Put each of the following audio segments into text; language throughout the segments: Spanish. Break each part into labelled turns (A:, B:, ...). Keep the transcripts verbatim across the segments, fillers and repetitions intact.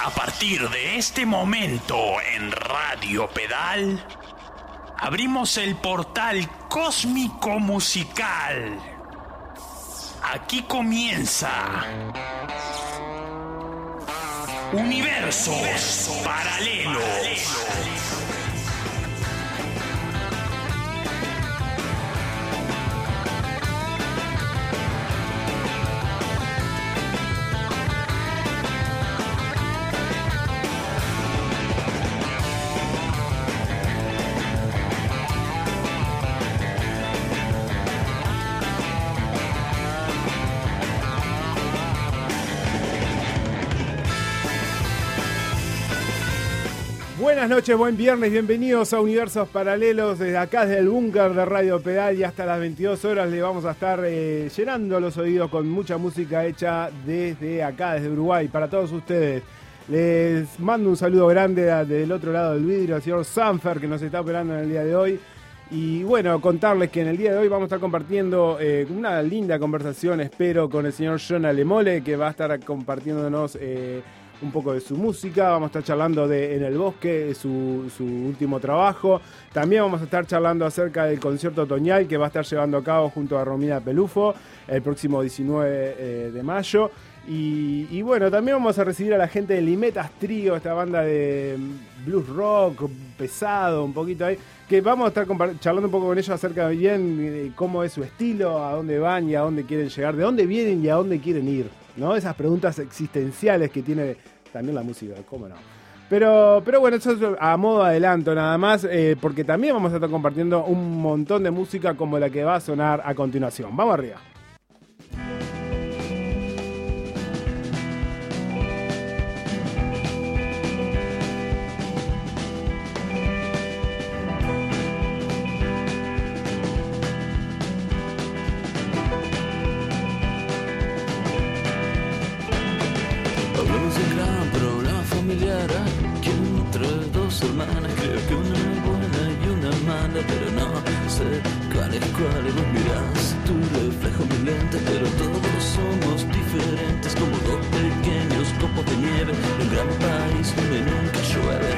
A: A partir de este momento en Radio Pedal, abrimos el portal cósmico musical. Aquí comienza Universos Paralelos.
B: Buenas noches, buen viernes, bienvenidos a Universos Paralelos desde acá, desde el búnker de Radio Pedal, y hasta las veintidós horas le vamos a estar eh, llenando los oídos con mucha música hecha desde acá, desde Uruguay, para todos ustedes. Les mando un saludo grande desde el otro lado del vidrio al señor Sanfer, que nos está operando en el día de hoy. Y bueno, contarles que en el día de hoy vamos a estar compartiendo eh, una linda conversación, espero, con el señor John Alemole, que va a estar compartiéndonos Eh, un poco de su música. Vamos a estar charlando de En el Bosque, su, su último trabajo. También vamos a estar charlando acerca del concierto otoñal que va a estar llevando a cabo junto a Romina Pelufo el próximo diecinueve eh, de mayo. Y, y bueno, también vamos a recibir a la gente de Limetas Trío, esta banda de blues rock pesado, un poquito ahí, que vamos a estar charlando un poco con ellos acerca de bien de cómo es su estilo, a dónde van y a dónde quieren llegar, de dónde vienen y a dónde quieren ir, ¿no? Esas preguntas existenciales que tiene también la música, ¿cómo no? Pero, pero bueno, eso es a modo de adelanto nada más, eh, porque también vamos a estar compartiendo un montón de música como la que va a sonar a continuación. Vamos arriba.
C: Que entre dos hermanas creo que una es buena y una mala, pero no sé cuál es cuál. Y vos mirás tu reflejo, mi lente, pero todos somos diferentes, como dos pequeños copos de nieve en un gran país donde nunca llueve.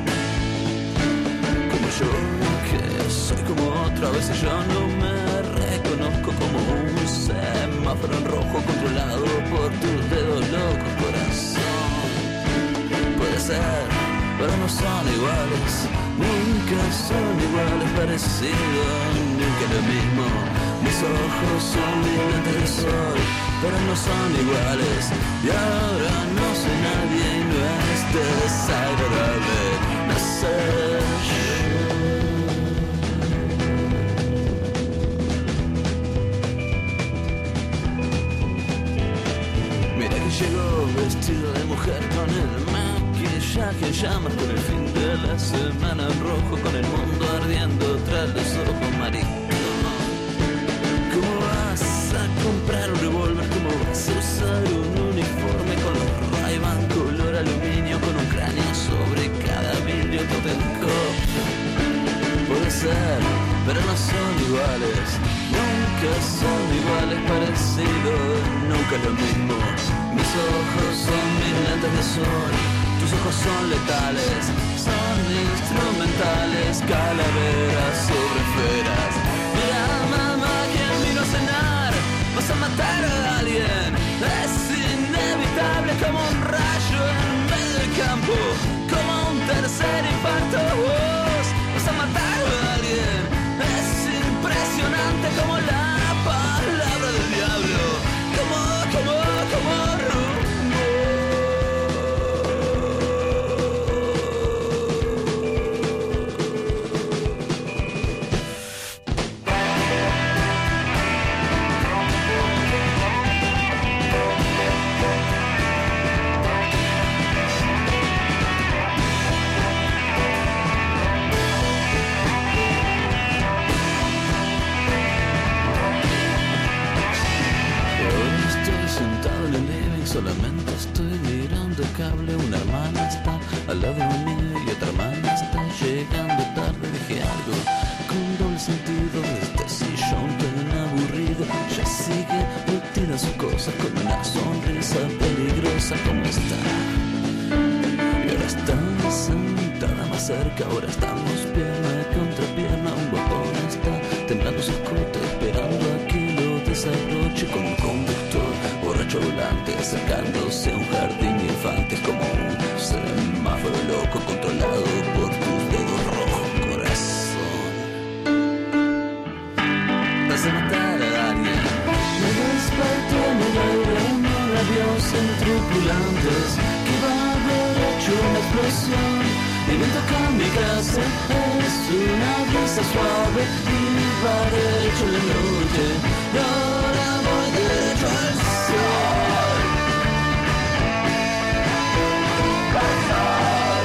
C: Como yo, que soy como otro, a veces yo no me reconozco, como un semáforo en rojo controlado por tus dedos locos, corazón. Puede ser, pero no son iguales, nunca son iguales, parecidos, nunca lo mismo. Mis ojos son mis lentes de sol, pero no son iguales. Y ahora no soy nadie y no es desagradable nacer yo. Mira que llegó vestido de mujer con el maquillaje en llamas, con el fin de la semana en rojo, con el mundo ardiendo tras los ojos, maricón. ¿Cómo vas a comprar un revólver? ¿Cómo vas a usar un uniforme con los Ray-Ban color aluminio, con un cráneo sobre cada vidrio Totenkopf? Puede ser, pero no son iguales, nunca son iguales, parecidos, nunca lo mismo. Mis ojos son mis lentes de sol, tus ojos son letales, son instrumentales, calaveras sobre esferas. Mira, mamá, ¿quién vino a cenar? Vas a matar a alguien, es inevitable, como un rayo en medio del campo, como un tercer infarto. Vos vas a matar a alguien, es impresionante como la palabra del diablo, como, como, como rumbo. Solamente estoy mirando el cable, una hermana está al lado mío y otra hermana está llegando tarde. Dije algo con doble sentido, este sillón tan aburrido ya sigue metida en sus cosas con una sonrisa peligrosa. ¿Cómo está? estás sentada más cerca, ahora estamos pierna contra pierna. Un botón está temblando su escote, esperando a que lo desabroche con un conductor borracho volante, acercándose a un jardín de infantes como un semáforo loco controlado por tus dedos rojos, corazón. Vas a matar a alguien. Me desperté en el aire, en el avión sin tripulantes, que va a haber hecho una explosión. Y me toca mi casa, es una brisa suave y va derecho en la noche. Y ahora voy derecho al sol. Al sol.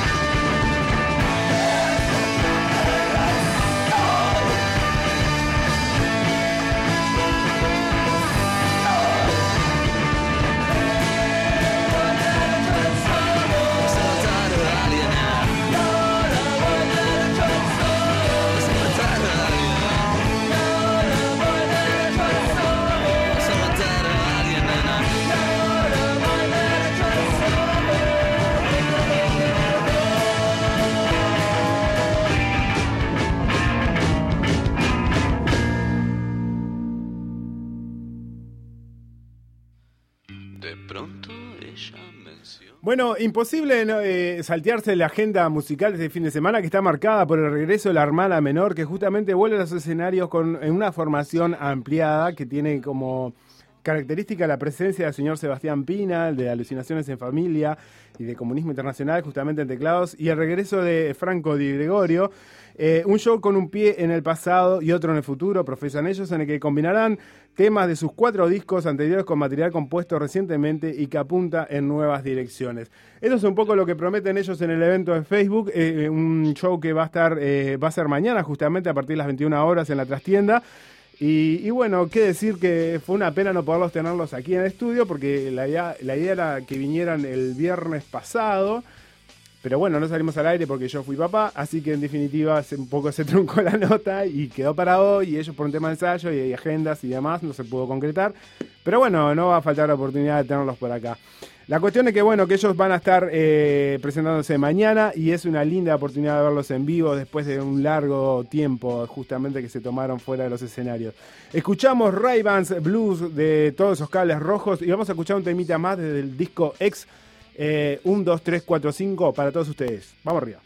B: Bueno, imposible no, eh, saltearse la agenda musical de este fin de semana, que está marcada por el regreso de la hermana menor, que justamente vuelve a los escenarios con en una formación ampliada que tiene como característica la presencia del señor Sebastián Pina, el de Alucinaciones en Familia y de Comunismo Internacional, justamente en teclados, y el regreso de Franco Di Gregorio. Eh, un show con un pie en el pasado y otro en el futuro, profesan ellos, en el que combinarán temas de sus cuatro discos anteriores con material compuesto recientemente y que apunta en nuevas direcciones. Eso es un poco lo que prometen ellos en el evento de Facebook, eh, un show que va a estar, eh, va a ser mañana justamente a partir de las veintiuna horas en la trastienda. Y, y bueno, qué decir que fue una pena no poderlos tenerlos aquí en el estudio, porque la idea, la idea era que vinieran el viernes pasado. Pero bueno, no salimos al aire porque yo fui papá, así que en definitiva un poco se truncó la nota y quedó para hoy, y ellos por un tema de ensayo y agendas y demás no se pudo concretar. Pero bueno, no va a faltar la oportunidad de tenerlos por acá. La cuestión es que bueno, que ellos van a estar eh, presentándose mañana y es una linda oportunidad de verlos en vivo después de un largo tiempo justamente que se tomaron fuera de los escenarios. Escuchamos Ray-Bans Blues de Todos esos cables rojos y vamos a escuchar un temita más desde el disco X. Eh, un, dos, tres, cuatro, cinco para todos ustedes. Vamos arriba.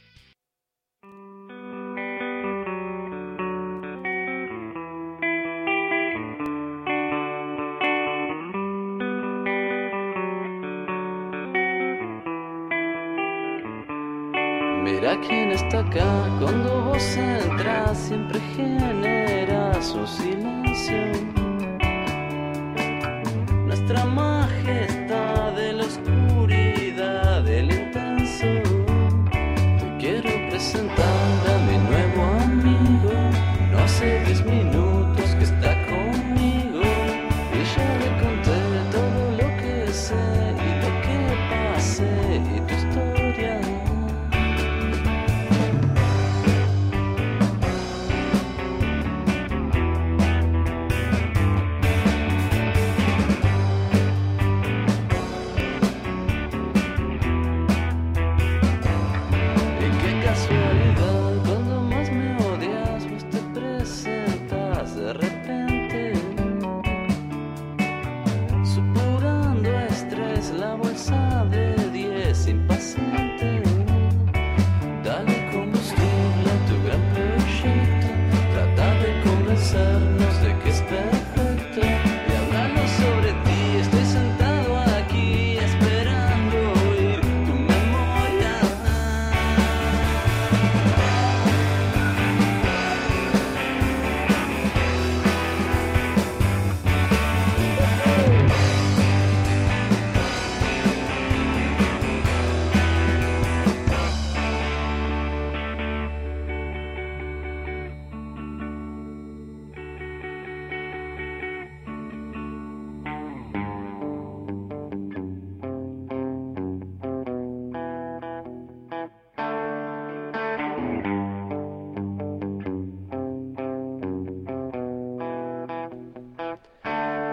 C: Mira quién está acá, cuando vos entras siempre genera su silencio. Nuestra majestad de la oscuridad, del intenso. Te quiero presentar a mi nuevo amigo, no hace diez minutos que está conmigo. Y ya le conté todo lo que sé y lo que pasé y tu historia.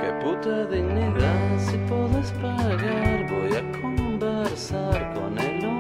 C: Puta dignidad, si podés pagar, voy a conversar con el hombre.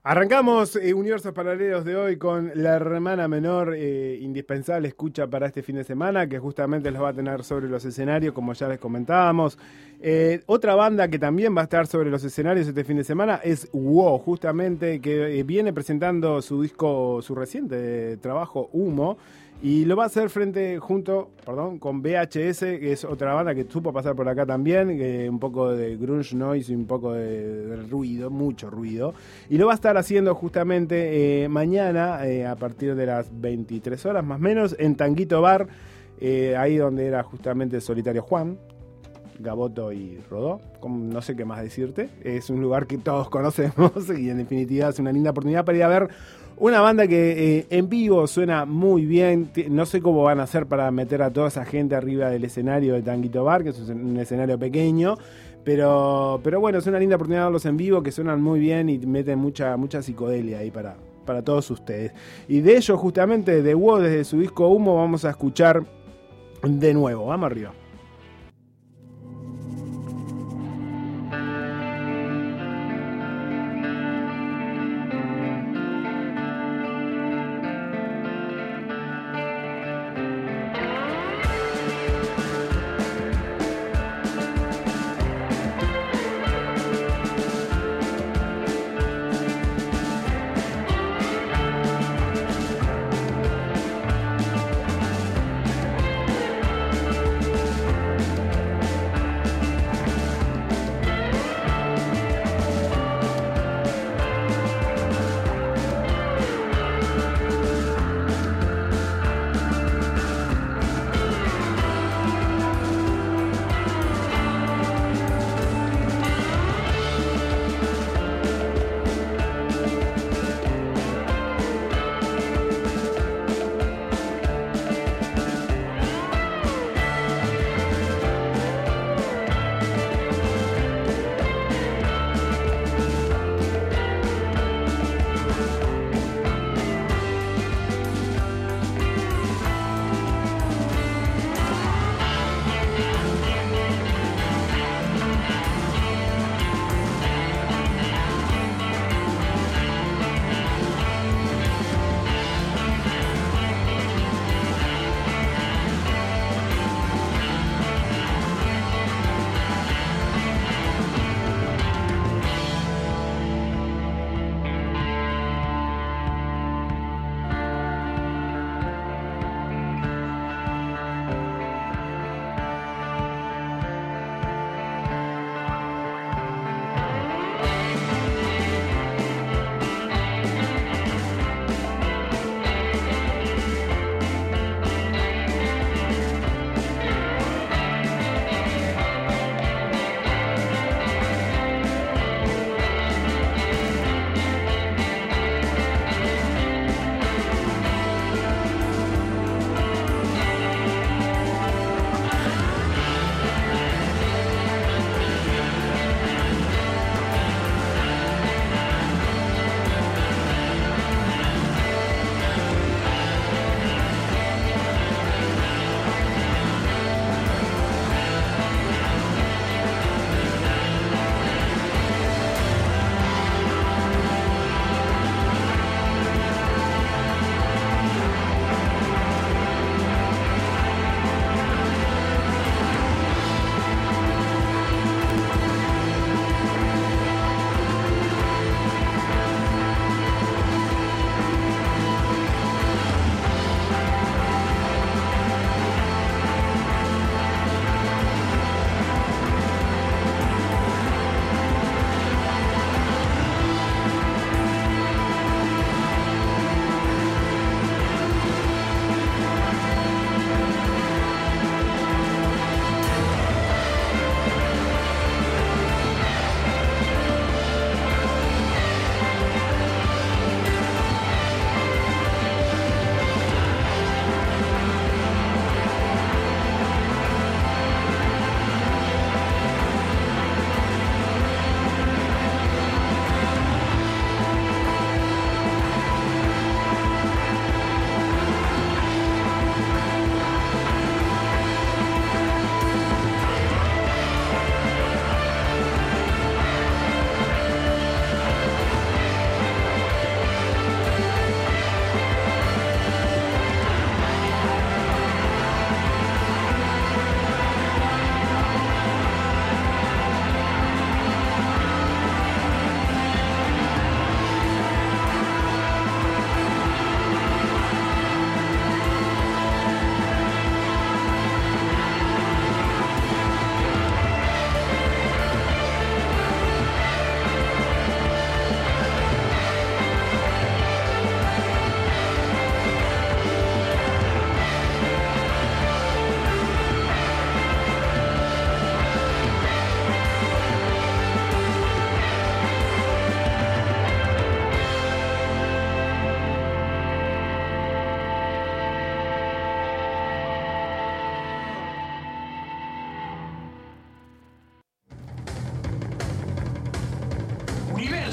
B: Arrancamos eh, Universos Paralelos de hoy con la hermana menor, eh, indispensable escucha para este fin de semana, que justamente los va a tener sobre los escenarios, como ya les comentábamos. Eh, otra banda que también va a estar sobre los escenarios este fin de semana es WoW, justamente, que eh, viene presentando su disco, su reciente trabajo, Humo, y lo va a hacer frente, junto, perdón, con V H S, que es otra banda que supo pasar por acá también, eh, un poco de grunge noise y un poco de, de ruido, mucho ruido, y lo va a estar haciendo justamente eh, mañana, eh, a partir de las veintitrés horas más o menos, en Tanguito Bar, eh, ahí donde era justamente Solitario Juan, Gaboto y Rodó, como no sé qué más decirte. Es un lugar que todos conocemos y en definitiva es una linda oportunidad para ir a ver una banda que eh, en vivo suena muy bien. No sé cómo van a hacer para meter a toda esa gente arriba del escenario de Tanguito Bar, que es un escenario pequeño, pero, pero bueno, es una linda oportunidad de verlos en vivo, que suenan muy bien y meten mucha, mucha psicodelia ahí para, para todos ustedes. Y de ellos, justamente, de WoW, desde su disco Humo, vamos a escuchar de nuevo. Vamos arriba.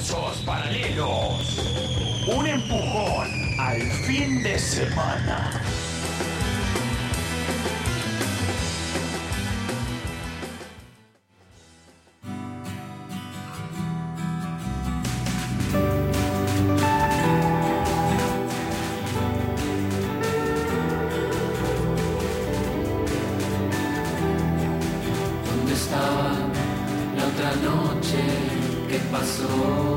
A: Universos paralelos. Un empujón al fin de semana.
C: ¿Dónde estaba la otra noche que pasó?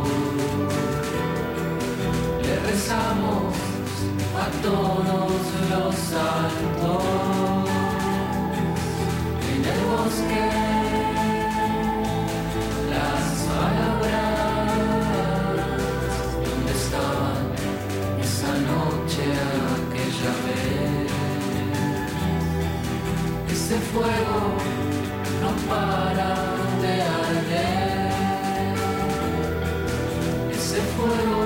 C: Le rezamos a todos los santos en el bosque. Las palabras, ¿dónde estaban esa noche, aquella vez? Ese fuego no para de arder. Ese fuego,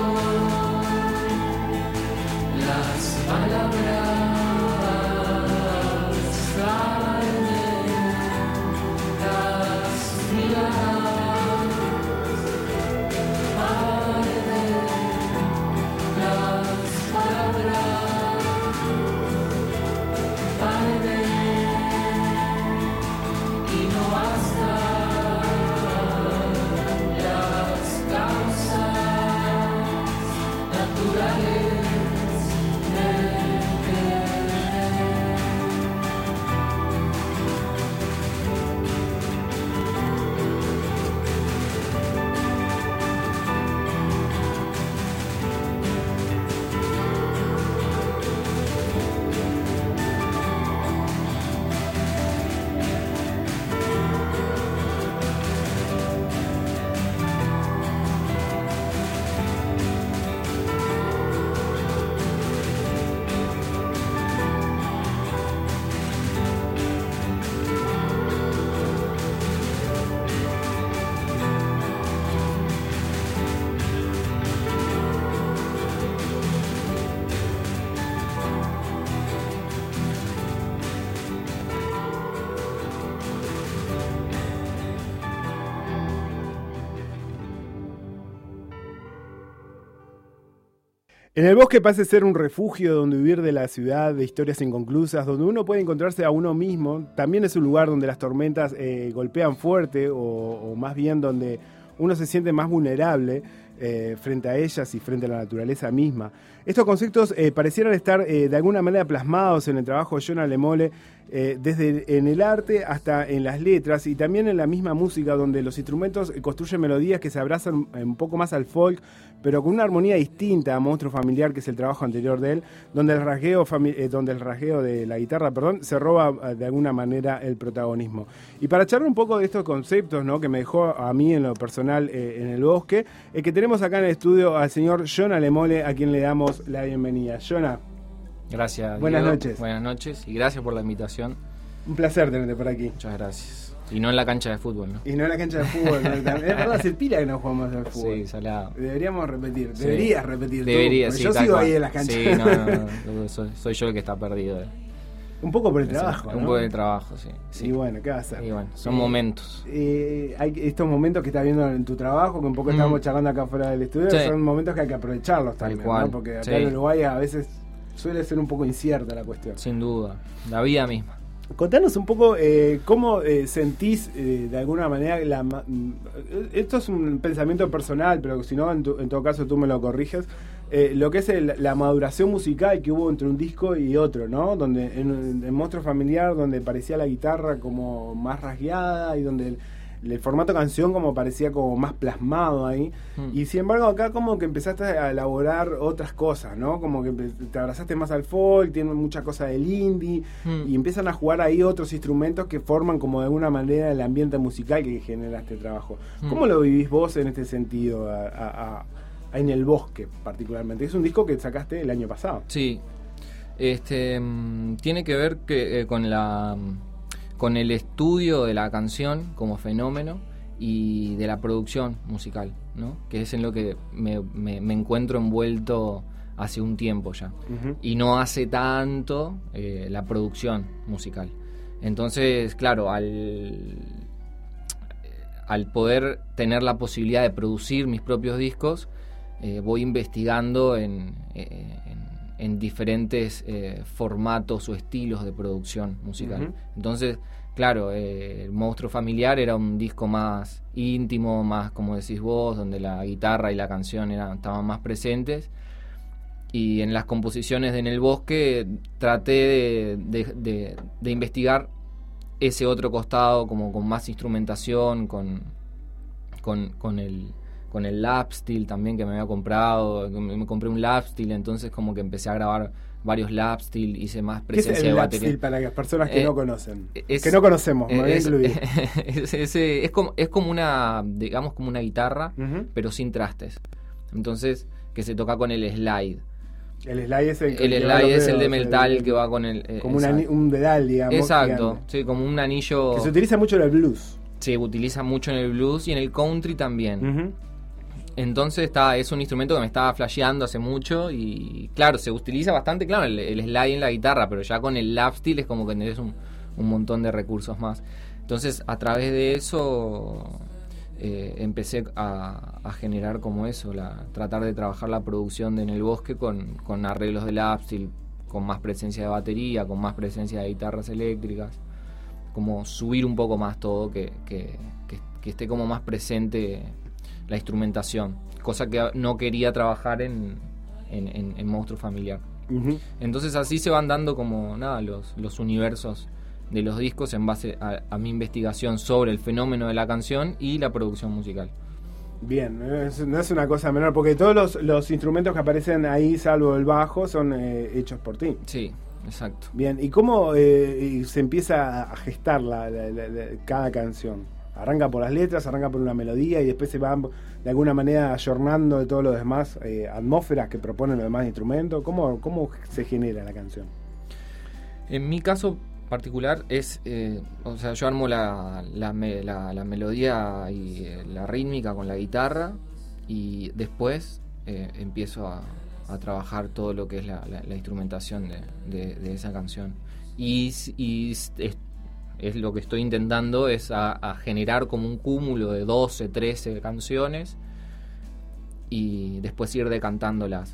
C: las palabras arden, las miradas arden, las palabras arden. Y no basta las causas naturales del querer.
B: En el bosque parece ser un refugio donde huir de la ciudad, de historias inconclusas, donde uno puede encontrarse a uno mismo. También es un lugar donde las tormentas eh, golpean fuerte o, o más bien donde uno se siente más vulnerable eh, frente a ellas y frente a la naturaleza misma. Estos conceptos eh, parecieran estar eh, de alguna manera plasmados en el trabajo de John Alemole, eh, desde en el arte hasta en las letras y también en la misma música, donde los instrumentos construyen melodías que se abrazan un poco más al folk, pero con una armonía distinta a Monstruo Familiar, que es el trabajo anterior de él, donde el rasgueo, fami- eh, donde el rasgueo de la guitarra, perdón, se roba eh, de alguna manera el protagonismo. Y para charlar un poco de estos conceptos, ¿no?, que me dejó a mí en lo personal eh, en el bosque, es que tenemos acá en el estudio al señor John Alemole, a quien le damos la bienvenida. Jonah.
D: Gracias.
B: Buenas
D: Diego.
B: noches.
D: Buenas noches y gracias por la invitación.
B: Un placer tenerte por aquí.
D: Muchas gracias. Y no en la cancha de fútbol, ¿no?
B: Y no en la cancha de fútbol. ¿No? Es verdad, hace pila que no jugamos al fútbol.
D: Sí, salado.
B: Deberíamos repetir.
D: Sí.
B: Deberías repetir.
D: Debería,
B: tú,
D: sí.
B: yo
D: tal
B: sigo
D: cual.
B: ahí en las canchas.
D: Sí, no, no, no. Soy, soy yo el que está perdido. Eh.
B: Un poco por el
D: Sí,
B: trabajo,
D: Un
B: ¿no?
D: poco del trabajo, sí. sí.
B: Y bueno, ¿qué va a hacer?
D: Y bueno, son
B: Eh,
D: momentos.
B: Eh, hay estos momentos que estás viendo en tu trabajo, que un poco
D: Mm.
B: estábamos charlando acá fuera del estudio,
D: Sí.
B: son momentos que hay que aprovecharlos
D: Tal
B: también,
D: cual.
B: ¿no? Porque acá
D: Sí.
B: en Uruguay a veces suele ser un poco incierta la cuestión.
D: Sin duda. La vida misma.
B: Contanos un poco eh, cómo eh, sentís eh, de alguna manera la ma- esto es un pensamiento personal, pero si no en, tu, en todo caso tú me lo corriges, eh, lo que es el, la maduración musical que hubo entre un disco y otro, ¿no? Donde en, en Monstruo Familiar, donde parecía la guitarra como más rasgueada y donde el, el formato canción como parecía como más plasmado ahí,
D: Mm.
B: y sin embargo acá como que empezaste a elaborar otras cosas, ¿no? Como que te abrazaste más al folk, tiene mucha cosa del indie,
D: Mm.
B: y empiezan a jugar ahí otros instrumentos que forman como de alguna manera el ambiente musical que genera este trabajo.
D: Mm.
B: ¿Cómo lo vivís vos en este sentido, a, a- a- en el bosque particularmente? Es un disco que sacaste el año pasado.
D: Sí. Este mm, tiene que ver que, eh, con la con el estudio de la canción como fenómeno y de la producción musical, ¿no? Que es en lo que me, me, me encuentro envuelto hace un tiempo ya.
B: Ujú.
D: Y no hace tanto eh, la producción musical. Entonces, claro, al al poder tener la posibilidad de producir mis propios discos, eh, voy investigando en, eh, en, en diferentes eh, formatos o estilos de producción musical. Uh-huh. Entonces, claro, eh, el Monstruo Familiar era un disco más íntimo, más, como decís vos, donde la guitarra y la canción eran, estaban más presentes. Y en las composiciones de En el Bosque traté de, de, de, de investigar ese otro costado, como con más instrumentación, con, con, con el con el lap steel también que me había comprado. Me compré un lap steel, entonces como que empecé a grabar varios lap steel, hice más presencia
B: ¿Qué es el
D: de
B: lap
D: batería.
B: steel para las personas que
D: eh,
B: no conocen?
D: Es,
B: que no conocemos, me voy a
D: es,
B: incluir.
D: Es, es, es, como, es como una, digamos, como una guitarra, uh-huh. pero sin trastes. Entonces, que se toca con el slide.
B: El slide es el,
D: el, slide es el de metal el, que va con el...
B: Como una, un dedal, digamos.
D: Exacto, sí, como un anillo...
B: Que se utiliza mucho en el blues.
D: Se utiliza mucho en el blues y en el country también.
B: Uh-huh.
D: Entonces está, es un instrumento que me estaba flasheando hace mucho y claro, se utiliza bastante, claro, el, el slide en la guitarra, pero ya con el lap steel es como que tenés un, un montón de recursos más. Entonces a través de eso eh, empecé a, a generar como eso, la, tratar de trabajar la producción de En el Bosque con, con arreglos de lap steel, con más presencia de batería, con más presencia de guitarras eléctricas, como subir un poco más todo, que, que, que, que esté como más presente la instrumentación, cosa que no quería trabajar en, en, en, en Monstruo Familiar. Uh-huh. Entonces así se van dando como nada los, los universos de los discos en base a, a mi investigación sobre el fenómeno de la canción y la producción musical.
B: Bien, no es, no es una cosa menor, porque todos los, los instrumentos que aparecen ahí, salvo el bajo, son eh, hechos por ti.
D: Sí, exacto.
B: Bien, ¿y cómo eh, se empieza a gestar la, la, la, la, cada canción? Arranca por las letras, arranca por una melodía y después se van de alguna manera ayornando de todos los demás eh, atmósferas que proponen los demás instrumentos. ¿Cómo, cómo se genera la canción?
D: En mi caso particular es, eh, o sea, yo armo la, la, la, la melodía y eh, la rítmica con la guitarra y después eh, empiezo a, a trabajar todo lo que es la, la, la instrumentación de, de, de esa canción. Y, y es, es lo que estoy intentando es a, a generar como un cúmulo de doce, trece canciones y después ir decantándolas.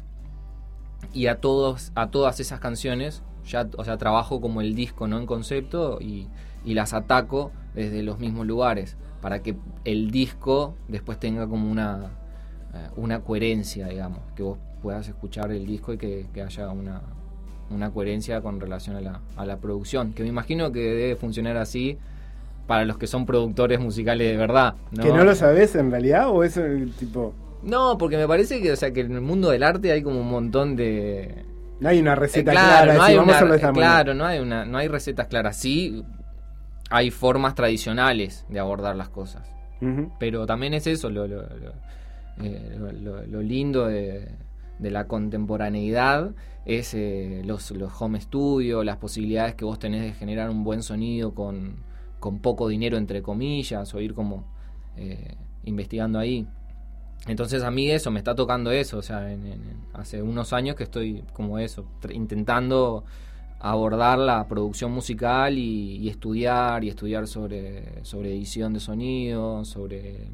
D: Y a todos, a todas esas canciones ya, o sea, trabajo como el disco, ¿no? En concepto y, y las ataco desde los mismos lugares para que el disco después tenga como una, una coherencia, digamos, que vos puedas escuchar el disco y que, que haya una una coherencia con relación a la, a la producción, que me imagino que debe funcionar así para los que son productores musicales de verdad, ¿no?
B: ¿Que no lo sabés en realidad o es el tipo...?
D: No, porque me parece que, o sea, que en el mundo del arte hay como un montón de...
B: No hay una receta
D: eh, claro,
B: clara,
D: no hay
B: si vamos
D: una,
B: a hacerlo de esta
D: claro, no hay una, no hay recetas claras. Sí, hay formas tradicionales de abordar las cosas, uh-huh. pero también es eso lo, lo, lo, eh, lo, lo, lo lindo de, de la contemporaneidad. Es eh, los, los home studio, las posibilidades que vos tenés de generar un buen sonido con, con poco dinero, entre comillas, o ir como eh, investigando ahí. Entonces a mí eso, me está tocando eso, o sea, en, en, hace unos años que estoy como eso, tr- intentando abordar la producción musical y, y estudiar, y estudiar sobre, sobre edición de sonido, sobre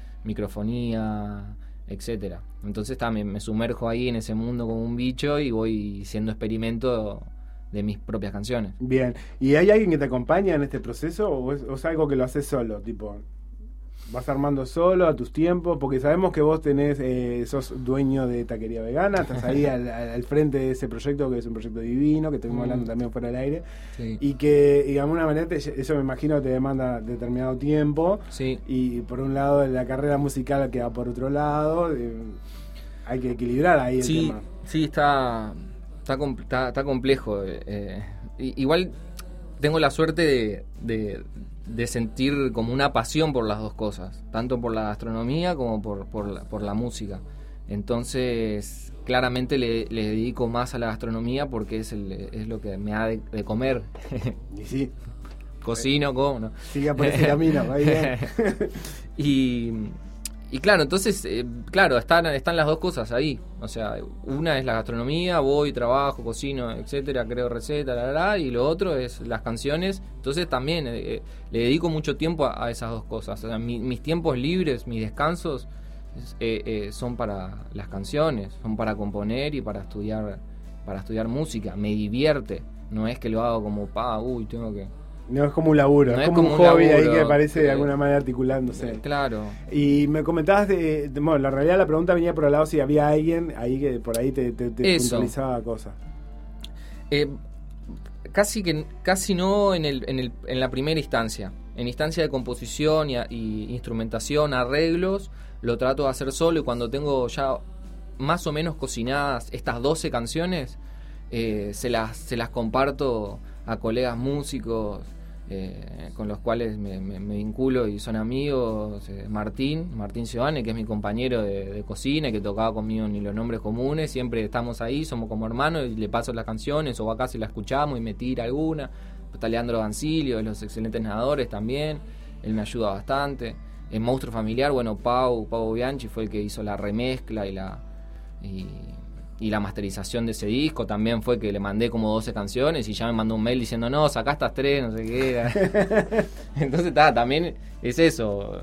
D: microfonía, etcétera. Entonces también me sumerjo ahí en ese mundo como un bicho y voy haciendo experimento de mis propias canciones.
B: Bien, ¿y hay alguien que te acompaña en este proceso o es, o es algo que lo haces solo? Tipo, vas armando solo a tus tiempos, porque sabemos que vos tenés, eh, sos dueño de Taquería Vegana, estás ahí al, al frente de ese proyecto que es un proyecto divino, que estuvimos mm. hablando también fuera del aire, sí. y que de alguna manera te, eso me imagino te demanda determinado tiempo,
D: sí.
B: y por un lado la carrera musical queda por otro lado, eh, hay que equilibrar ahí el
D: sí,
B: tema.
D: Sí, está, está, está, está complejo. Eh, igual tengo la suerte de... de de sentir como una pasión por las dos cosas, tanto por la gastronomía como por, por, la, por la música. Entonces, claramente le, le dedico más a la gastronomía porque es, el, es lo que me da de, de comer.
B: Y sí.
D: Cocino, como, ¿no?
B: Siga por ese camino, va bien.
D: y, y claro, entonces, eh, claro, están, están las dos cosas ahí. O sea, una es la gastronomía, voy, trabajo, cocino, etcétera, creo recetas, la, la, la, y lo otro es las canciones. Entonces también eh, le dedico mucho tiempo a, a esas dos cosas. O sea, mi, mis tiempos libres, mis descansos, eh, eh, son para las canciones, son para componer y para estudiar, para estudiar música. Me divierte, no es que lo hago como, pa, uy, tengo que...
B: No es como un laburo,
D: no
B: es como, como un hobby
D: laburo,
B: ahí que parece
D: que,
B: de alguna manera articulándose.
D: Eh, claro.
B: Y me comentabas de, de... Bueno, la realidad la pregunta venía por el lado si había alguien ahí que por ahí te, te, te puntualizaba cosas.
D: Eh, casi que casi no en, el, en, el, en la primera instancia. En instancia de composición y, y instrumentación, arreglos, lo trato de hacer solo y cuando tengo ya más o menos cocinadas estas doce canciones, eh, se, las, se las comparto a colegas músicos, Eh, con los cuales me, me, me vinculo y son amigos. eh, Martín, Martín Giovanni, que es mi compañero de, de cocina, que tocaba conmigo en Los Nombres Comunes, siempre estamos ahí, somos como hermanos, y le paso las canciones, o acá si la escuchamos y me tira alguna. Está Leandro Gancilio, de los excelentes nadadores también, él me ayuda bastante. En Monstruo Familiar, bueno, Pau, Pau Bianchi fue el que hizo la remezcla y la... Y, y la masterización de ese disco también fue que le mandé como doce canciones y ya me mandó un mail diciendo no, sacá estas tres, no sé qué. Entonces está, también es eso,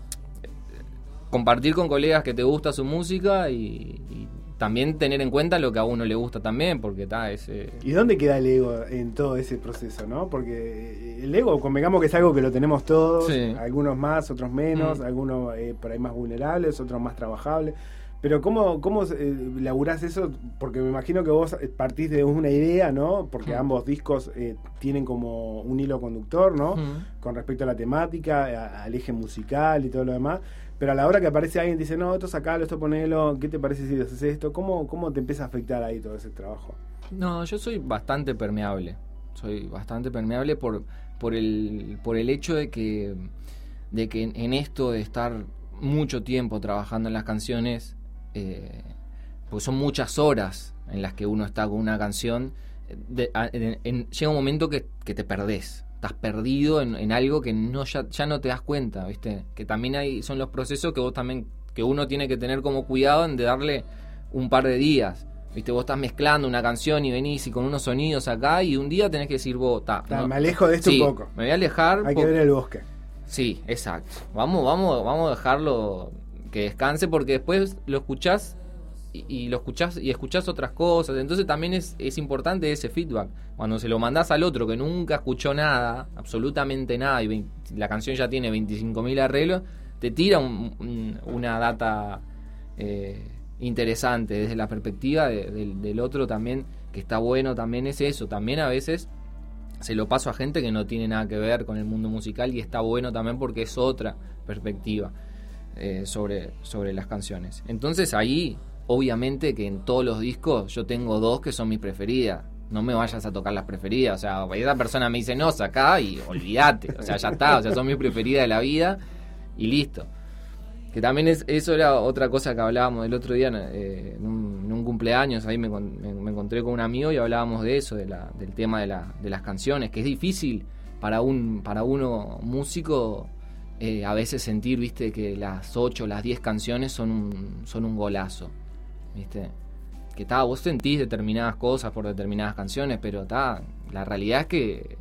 D: compartir con colegas que te gusta su música y, y también tener en cuenta lo que a uno le gusta también, porque está ese...
B: ¿Y dónde queda el ego en todo ese proceso, no? Porque el ego, convengamos que es algo que lo tenemos todos, sí. Algunos más, otros menos, mm. algunos eh, por ahí más vulnerables, otros más trabajables. Pero ¿cómo, cómo eh, laburás eso? Porque me imagino que vos partís de una idea, ¿no? Porque mm. ambos discos eh, tienen como un hilo conductor, ¿no? Mm. Con respecto a la temática, a, al eje musical y todo lo demás. Pero a la hora que aparece alguien y dice, no, esto sacalo, esto ponelo, ¿qué te parece si haces esto? ¿Cómo, cómo te empieza a afectar ahí todo ese trabajo?
D: No, yo soy bastante permeable. Soy bastante permeable por, por, el, por el hecho de que, de que en, en esto de estar mucho tiempo trabajando en las canciones... Eh, porque son muchas horas en las que uno está con una canción, de, a, en, en, llega un momento que, que te perdés, estás perdido en, en algo que no ya, ya no te das cuenta, ¿viste? Que también hay, son los procesos que vos también, que uno tiene que tener como cuidado en de darle un par de días, ¿viste? Vos estás mezclando una canción y venís y con unos sonidos acá y un día tenés que decir vos, ta,
B: ta, no, me alejo de esto sí, un poco,
D: me voy a alejar,
B: hay que ver el bosque.
D: Sí, exacto, vamos, vamos, vamos a dejarlo que descanse, porque después lo escuchás y, y lo escuchás y escuchás otras cosas. Entonces también es, es importante ese feedback. Cuando se lo mandás al otro que nunca escuchó nada, absolutamente nada, y veinte, la canción ya tiene veinticinco mil arreglos, te tira un, un, una data eh, interesante desde la perspectiva de, de, del otro también, que está bueno. También es eso, también a veces se lo paso a gente que no tiene nada que ver con el mundo musical y está bueno también porque es otra perspectiva. Eh, sobre, sobre las canciones. Entonces ahí, obviamente que en todos los discos yo tengo dos que son mis preferidas. No me vayas a tocar las preferidas. O sea, esa persona me dice, no, sacá y olvídate. O sea, ya está. O sea, son mis preferidas de la vida y listo. Que también es, eso era otra cosa que hablábamos el otro día eh, en, un, en un cumpleaños. Ahí me, me, me encontré con un amigo y hablábamos de eso, de la, del tema de, la, de las canciones, que es difícil para, un, para uno músico... Eh, a veces sentir, viste, que las ocho, las diez canciones son un, son un golazo, viste, que ta, vos sentís determinadas cosas por determinadas canciones, pero ta, la realidad es que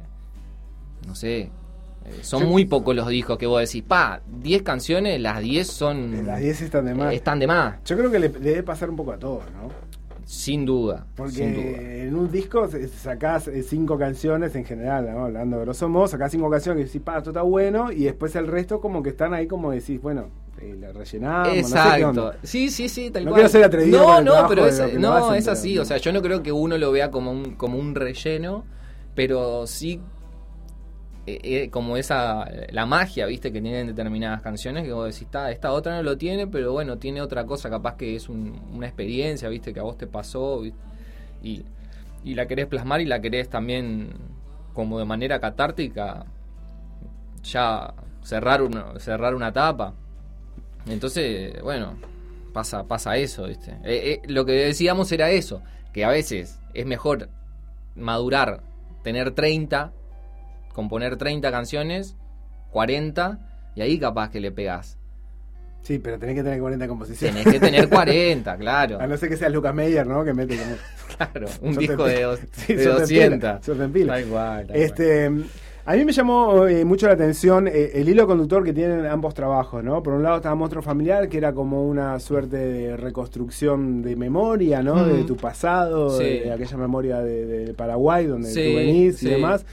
D: no sé, eh, son Yo, muy pocos los discos que vos decís, pa, diez canciones, las diez son,
B: las diez están de más,
D: eh, están de más.
B: Yo creo que le, le debe pasar un poco a todos, ¿no?
D: Sin duda.
B: Porque
D: sin duda.
B: En un disco sacás cinco canciones en general, ¿no? Hablando de grosso modo, sacás cinco canciones que decís, pa, esto está bueno, y después el resto como que están ahí como decís, bueno, eh, le rellenamos.
D: Exacto.
B: No sé
D: sí, sí, sí, tal
B: no
D: cual.
B: quiero ser atrevido.
D: No, no, pero es, no,
B: no hacen,
D: es así.
B: Pero,
D: o sea, yo no creo que uno lo vea como un, como un relleno, pero sí eh, eh, como esa, la magia, viste, que tienen determinadas canciones que vos decís, esta, esta otra no lo tiene, pero bueno, tiene otra cosa, capaz que es un, una experiencia, viste, que a vos te pasó, ¿viste? Y, y la querés plasmar y la querés también como de manera catártica ya cerrar una, cerrar una etapa. Entonces, bueno, pasa, pasa eso, ¿viste? Eh, eh, lo que decíamos era eso, que a veces es mejor madurar, tener treinta, componer treinta canciones, cuarenta, y ahí capaz que le pegás.
B: Sí, pero tenés que tener cuarenta composiciones.
D: Tenés que tener cuarenta, claro.
B: A no ser que seas Lucas Meyer, ¿no? Que mete como...
D: Claro, un
B: Yo
D: disco
B: te-
D: de, dos-
B: Sí,
D: de
B: yo te
D: doscientos.
B: empila, yo te empila.
D: Tal cual, tal
B: Este, a mí me llamó eh, mucho la atención eh, el hilo conductor que tienen ambos trabajos, ¿no? Por un lado estaba Monstruo Familiar, que era como una suerte de reconstrucción de memoria, ¿no?
D: Mm.
B: De tu pasado,
D: Sí.
B: de, de aquella memoria de, de Paraguay, donde
D: Sí,
B: tú venís
D: sí.
B: y demás.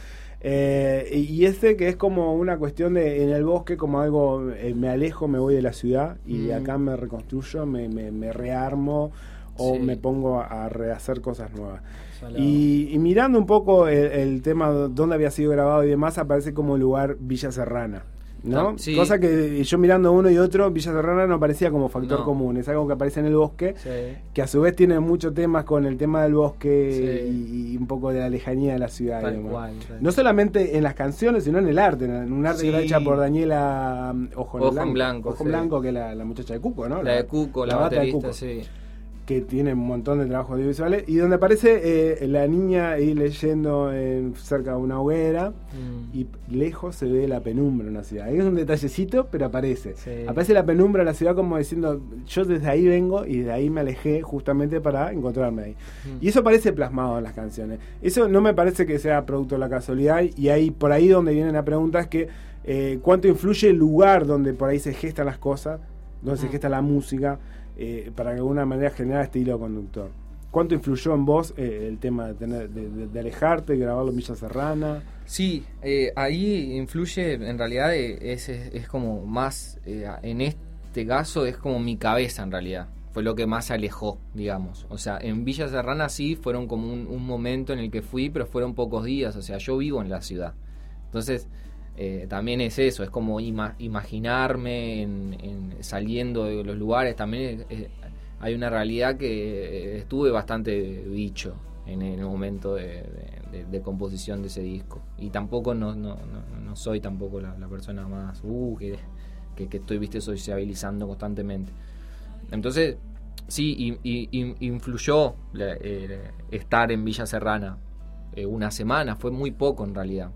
B: Eh, y y este que es como una cuestión de en el bosque, como algo, eh, me alejo, me voy de la ciudad y de
D: Mm.
B: acá me reconstruyo, me, me, me rearmo o
D: Sí.
B: me pongo a, a rehacer cosas nuevas.
D: Salado.
B: Y, y mirando un poco el, el tema de dónde había sido grabado y demás, aparece como lugar Villa Serrana, ¿no?
D: Ah, sí.
B: Cosa que yo mirando uno y otro, Villa Serrana no parecía como factor
D: No.
B: común, es algo que aparece en el bosque,
D: Sí.
B: que a su vez tiene muchos temas con el tema del bosque
D: Sí.
B: y, y un poco de la lejanía de la ciudad. y
D: Tal
B: demás.
D: cual, tal
B: No solamente en las canciones, sino en el arte, en un arte
D: Sí.
B: que está hecha por Daniela um, Ojo, en
D: Ojo en
B: Blanco,
D: Blanco,
B: Ojo en
D: sí.
B: Blanco, que es la, la muchacha de Cuco, ¿no?
D: La de Cuco, la,
B: bata de
D: baterista,
B: Cuco,
D: sí.
B: que tiene un montón de trabajos audiovisuales, y donde aparece eh, la niña ahí leyendo en, cerca de una hoguera,
D: Mm.
B: y lejos se ve la penumbra en una ciudad. Ahí es un detallecito, pero aparece.
D: Sí.
B: Aparece la penumbra en la ciudad como diciendo, yo desde ahí vengo y desde ahí me alejé justamente para encontrarme ahí.
D: Mm.
B: Y eso parece plasmado en las canciones. Eso no me parece que sea producto de la casualidad, y ahí por ahí donde viene la pregunta es que eh, cuánto influye el lugar donde por ahí se gestan las cosas, donde se
D: Mm.
B: gesta la música, eh, para que de alguna manera generar este hilo conductor. ¿Cuánto influyó en vos eh, el tema de, tener, de, de, de alejarte, grabarlo en Villa Serrana?
D: Sí, eh, ahí influye, en realidad eh, es, es, es como más, eh, en este caso es como mi cabeza en realidad, fue lo que más se alejó, digamos. O sea, en Villa Serrana sí fueron como un, un momento en el que fui, pero fueron pocos días, o sea, yo vivo en la ciudad. Entonces, eh, también es eso, es como ima- imaginarme en, en saliendo de los lugares, también es, es, hay una realidad que estuve bastante bicho en el momento de, de, de, de composición de ese disco, y tampoco no, no, no, no soy tampoco la, la persona más uh, que, que, que estoy viste sociabilizando constantemente. Entonces sí, y, y, y influyó la, eh, estar en Villa Serrana eh, una semana, fue muy poco en realidad,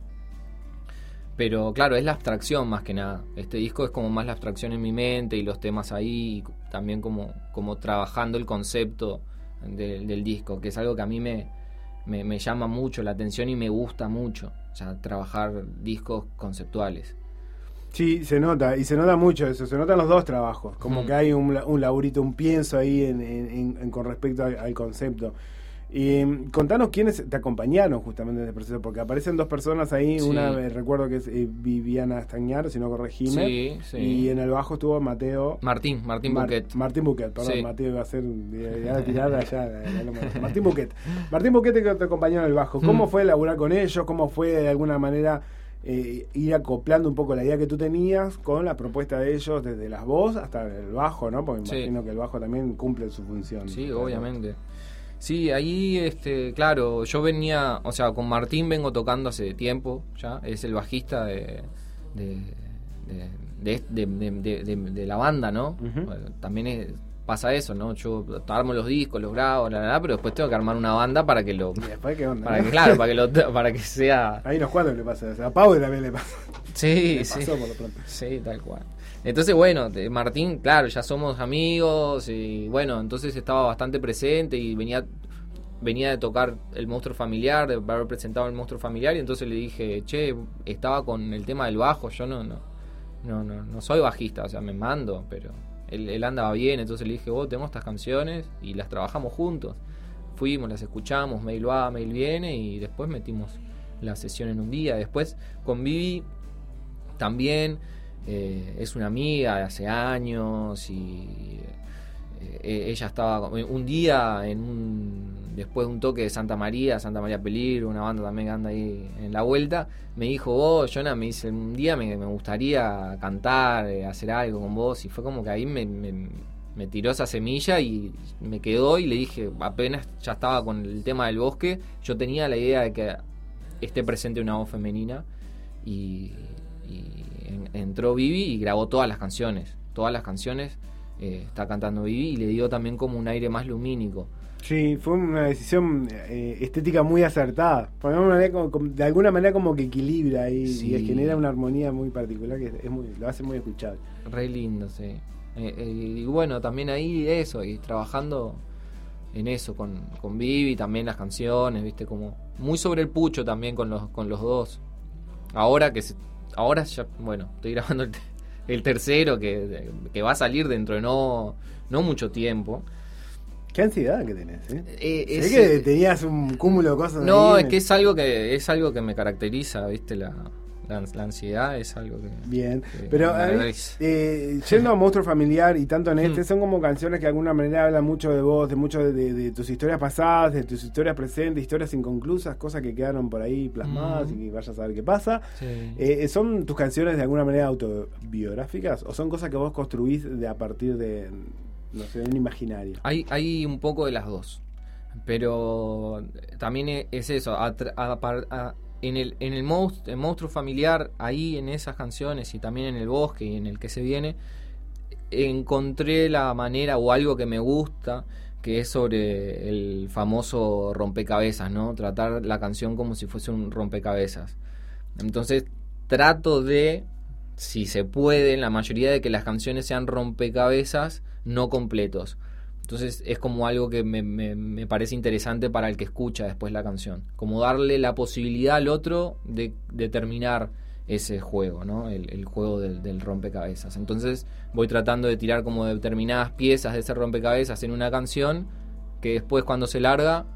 D: pero claro, es la abstracción más que nada. Este disco es como más la abstracción en mi mente y los temas ahí, y también como, como trabajando el concepto de, del disco, que es algo que a mí me, me, me llama mucho la atención y me gusta mucho, o sea, trabajar discos conceptuales.
B: Sí, se nota, y se nota mucho eso, se notan los dos trabajos, como
D: Mm.
B: que hay un, un laburito, un pienso ahí en, en, en, con respecto al, al concepto. Y mm, contanos quiénes te acompañaron justamente en este proceso, porque aparecen dos personas ahí,
D: Sí.
B: una eh, recuerdo que es eh, Viviana Estañar, si no corregime,
D: Sí, sí.
B: y en el bajo estuvo Mateo...
D: Martín, Martín
B: Mar-
D: Buquet.
B: Martín Buquet, perdón,
D: Sí.
B: Mateo iba a ser iba a tirar allá. la- la- la- Martín Buquet. Martín Buquet que te acompañó en el bajo. ¿Cómo
D: Mm.
B: fue laburar con ellos? ¿Cómo fue de alguna manera eh, ir acoplando un poco la idea que tú tenías con la propuesta de ellos, desde las voz hasta el bajo, ¿no? Porque me
D: Sí.
B: imagino que el bajo también cumple su función.
D: Sí,
B: Claro.
D: obviamente. Sí, ahí, este, claro, yo venía, o sea, con Martín vengo tocando hace tiempo ya, es el bajista de, de, de, de, de, de, de- de la banda, ¿no?
B: Ujú.
D: Bueno, también es- pasa eso, ¿no? Yo armo los discos, los grabo, la, la, la, pero después tengo que armar una banda para que lo...
B: ¿Y después qué onda?
D: Para que, claro, para que, lo, para que sea...
B: Hay unos cuantos que le pasa. O sea, a Pau también le pasa.
D: Sí,
B: Le
D: sí.
B: pasó por lo pronto.
D: Sí, tal cual. Entonces, bueno, de Martín, claro, ya somos amigos y bueno, entonces estaba bastante presente y venía venía de tocar El Monstruo Familiar, de haber presentado El Monstruo Familiar, y entonces le dije, che, estaba con el tema del bajo, yo no no no no, no soy bajista, o sea, me mando, pero él, él andaba bien, entonces le dije, vos, tenemos estas canciones y las trabajamos juntos. Fuimos, las escuchamos, mail va, mail viene, y después metimos la sesión en un día. Después con Vivi también, eh, es una amiga de hace años y eh, ella estaba un día en un después de un toque de Santa María, Santa María Peligro, una banda también que anda ahí en la vuelta, me dijo, vos, Jonah, me dice, un día me, me gustaría cantar, eh, hacer algo con vos, y fue como que ahí me, me, me tiró esa semilla y me quedó, y le dije, apenas ya estaba con el tema del bosque, yo tenía la idea de que esté presente una voz femenina, y, y en, entró Vivi y grabó todas las canciones, todas las canciones eh, está cantando Vivi, y le dio también como un aire más lumínico.
B: Sí, fue una decisión eh, estética muy acertada. Por alguna manera, como- como- de alguna manera como que equilibra y,
D: Sí.
B: y genera una armonía muy particular que es muy, lo hace muy escuchable.
D: Re lindo, sí. Eh, eh, y bueno, también ahí eso, y trabajando en eso con, con Vivi, también las canciones, viste, como muy sobre el pucho también con los con los dos. Ahora que se, ahora ya, bueno, estoy grabando el, el tercero que, que va a salir dentro de no, no mucho tiempo.
B: Qué ansiedad que tenés, ¿eh?
D: Eh,
B: sé
D: es,
B: que tenías un cúmulo de cosas.
D: No,
B: ahí,
D: es que es algo que es algo que me caracteriza, viste, la, la, la ansiedad es algo que...
B: Bien,
D: que
B: pero
D: me
B: a mí,
D: caracteriza.
B: eh, yendo a Monstruo Familiar y tanto en este,
D: Mm.
B: son como canciones que de alguna manera hablan mucho de vos, de mucho de, de, de tus historias pasadas, de tus historias presentes, historias inconclusas, cosas que quedaron por ahí plasmadas
D: Mm.
B: y que vayas a saber qué pasa.
D: Sí.
B: Eh, ¿Son tus canciones de alguna manera autobiográficas o son cosas que vos construís de, a partir de, no sé, de un imaginario?
D: Hay, hay un poco de las dos, pero también e- es eso, a tra- a par- a- en el, en el, monst- el monstruo familiar, ahí en esas canciones y también en el bosque y en el que se viene, encontré la manera o algo que me gusta, que es sobre el famoso rompecabezas, ¿no? Tratar la canción como si fuese un rompecabezas. Entonces trato de, si se puede, en la mayoría de que las canciones sean rompecabezas no completos. Entonces es como algo que me, me, me parece interesante para el que escucha después la canción. Como darle la posibilidad al otro de, de terminar ese juego, ¿no? El, el juego del, del rompecabezas. Entonces voy tratando de tirar como determinadas piezas de ese rompecabezas en una canción que después cuando se larga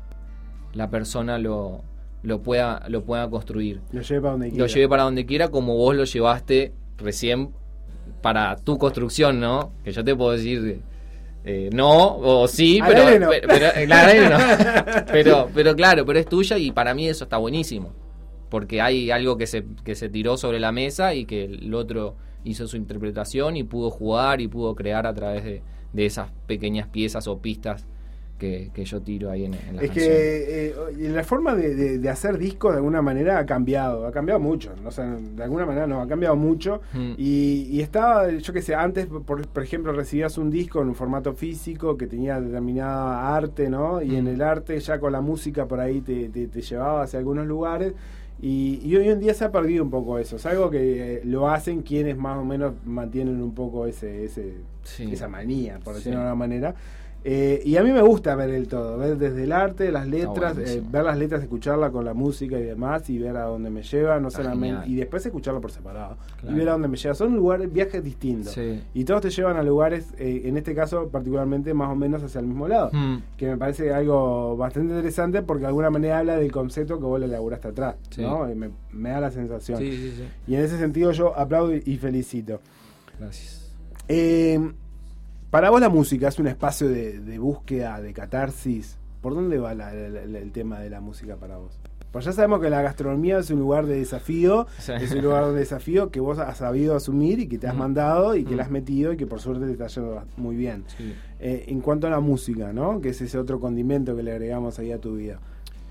D: la persona lo, lo, pueda, lo pueda construir.
B: Lo lleve para donde quiera.
D: Lo lleve para donde quiera como vos lo llevaste recién para tu construcción, ¿no? Que yo te puedo decir... Eh, no, o sí,
B: Al
D: pero,
B: aire no.
D: pero, pero, claro, al aire no. pero, pero claro, pero es tuya y para mí eso está buenísimo. Porque hay algo que se, que se tiró sobre la mesa y que el otro hizo su interpretación y pudo jugar y pudo crear a través de, de esas pequeñas piezas o pistas que, que yo tiro ahí en, en la
B: Es
D: canción.
B: que eh, la forma de, de, de hacer discos de alguna manera ha cambiado, ha cambiado mucho, o sea, de alguna manera no, ha cambiado mucho
D: Mm.
B: y, y estaba, yo que sé, antes por, por ejemplo recibías un disco en un formato físico que tenía determinada arte, ¿no? Y
D: Mm.
B: en el arte ya con la música por ahí te, te, te llevaba hacia algunos lugares y, y hoy en día se ha perdido un poco eso, es algo que eh, lo hacen quienes más o menos mantienen un poco ese, ese
D: Sí.
B: esa manía, por
D: Sí.
B: decirlo de alguna manera. Eh, y a mí me gusta ver el todo, ver desde el arte, las letras, eh,
D: buenísimo.
B: ver las letras, escucharla con la música y demás, y ver a dónde me lleva, no
D: Está
B: solamente,
D: genial.
B: y después escucharlo por separado,
D: Claro.
B: y ver a dónde me lleva. Son lugares, viajes distintos,
D: Sí.
B: y todos te llevan a lugares, eh, en este caso particularmente más o menos hacia el mismo lado,
D: Mm.
B: que me parece algo bastante interesante porque de alguna manera habla del concepto que vos le elaboraste atrás,
D: Sí.
B: ¿no? Y me, me da la sensación.
D: Sí, sí, sí.
B: Y en ese sentido yo aplaudo y felicito.
D: Gracias.
B: Eh, para vos la música es un espacio de, de búsqueda, de catarsis. ¿Por dónde va la- la- la- el tema de la música para vos? Pues ya sabemos que la gastronomía es un lugar de desafío,
D: Sí.
B: es un lugar de desafío que vos has sabido asumir y que te has
D: Mm.
B: mandado y que
D: Mm.
B: le has metido y que por suerte te está yendo muy bien.
D: Sí.
B: Eh, en cuanto a la música, ¿no? Que es ese otro condimento que le agregamos ahí a tu vida.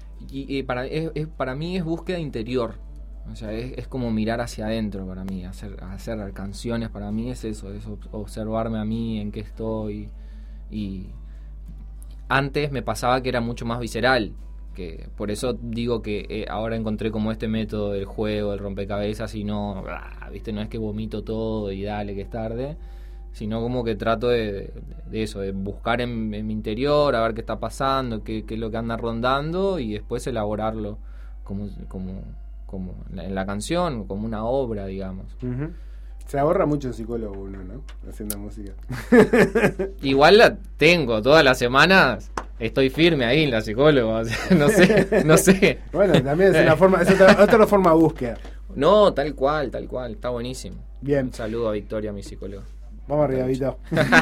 D: Y, y para, es, es- para mí es búsqueda interior. O sea, es, es como mirar hacia adentro para mí. Hacer, hacer canciones para mí es eso, es ob- observarme a mí, en qué estoy. Y antes me pasaba que era mucho más visceral. Que por eso digo que eh, ahora encontré como este método del juego, el rompecabezas, y no, ah, ¿viste? No es que vomito todo y dale que es tarde, sino como que trato de, de, de eso, de buscar en, en mi interior, a ver qué está pasando, qué, qué es lo que anda rondando y después elaborarlo como, como, como en la, en la canción, como una obra, digamos.
B: Ujú. Se ahorra mucho el psicólogo uno, ¿no? Haciendo música.
D: Igual la tengo, todas las semanas estoy firme ahí en la psicóloga, o sea, no sé, no sé.
B: Bueno, también es una forma, es otra, otra forma de búsqueda.
D: No, tal cual, tal cual, está buenísimo.
B: Bien.
D: Un saludo a Victoria, mi psicóloga.
B: Vamos arriba, Vito.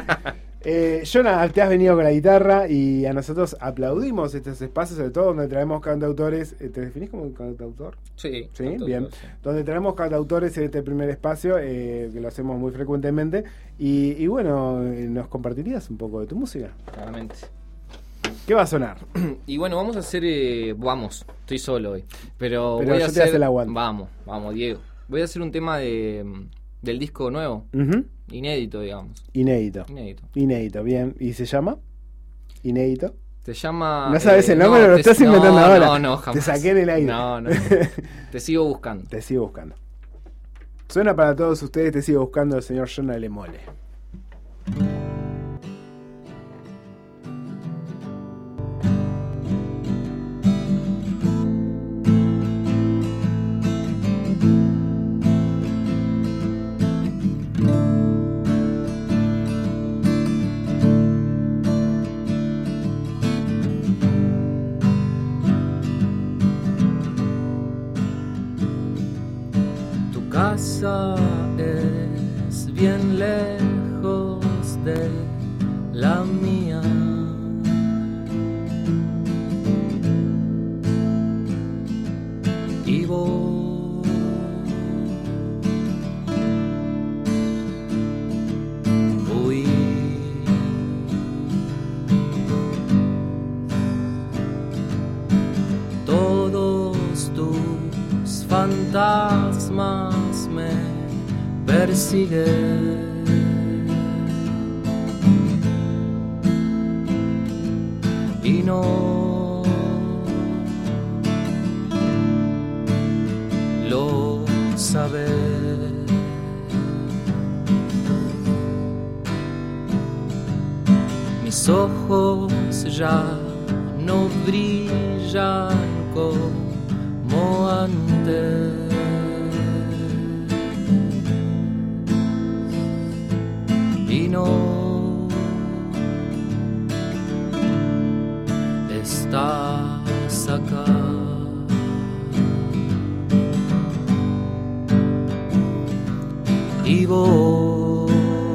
B: eh, Jonah, te has venido con la guitarra y a nosotros aplaudimos estos espacios, sobre todo donde traemos cantautores. eh, ¿Te definís como cantautor?
D: Sí,
B: Sí,
D: tanto,
B: bien.
D: sí.
B: Donde traemos cantautores en este primer espacio, eh, que lo hacemos muy frecuentemente. Y, y bueno, eh, ¿nos compartirías un poco de tu música?
D: Claramente.
B: ¿Qué va a sonar?
D: Y bueno, vamos a hacer, eh, vamos, estoy solo hoy, pero,
B: Pero
D: voy
B: yo
D: a
B: te
D: hacer,
B: hace el aguante.
D: vamos, vamos, Diego. Voy a hacer un tema de del disco nuevo,
B: Ujú.
D: inédito, digamos,
B: Inédito.
D: inédito.
B: Inédito, bien. ¿Y se llama? Inédito.
D: Te llama...
B: No sabes
D: eh,
B: el nombre, lo
D: te-
B: estás inventando
D: no,
B: ahora.
D: No, no,
B: Te
D: jamás.
B: saqué en el aire.
D: No, no. Te sigo buscando.
B: Te sigo buscando. Suena para todos ustedes, te sigo buscando el señor Jonah Le Mole.
D: lejos de la mía. Y vos huí. Todos tus fantasmas me persiguen. Y no lo sabes. Mis ojos ya no brillan como antes. Y no estás acá. Y vos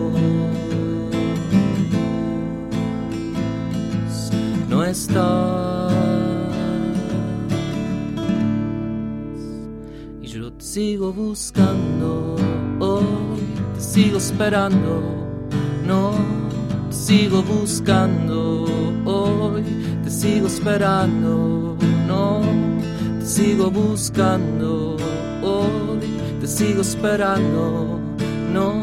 D: no estás. Y yo te sigo buscando hoy, te sigo esperando. No, te sigo buscando hoy, te sigo esperando. No, te sigo buscando hoy, te sigo esperando. No.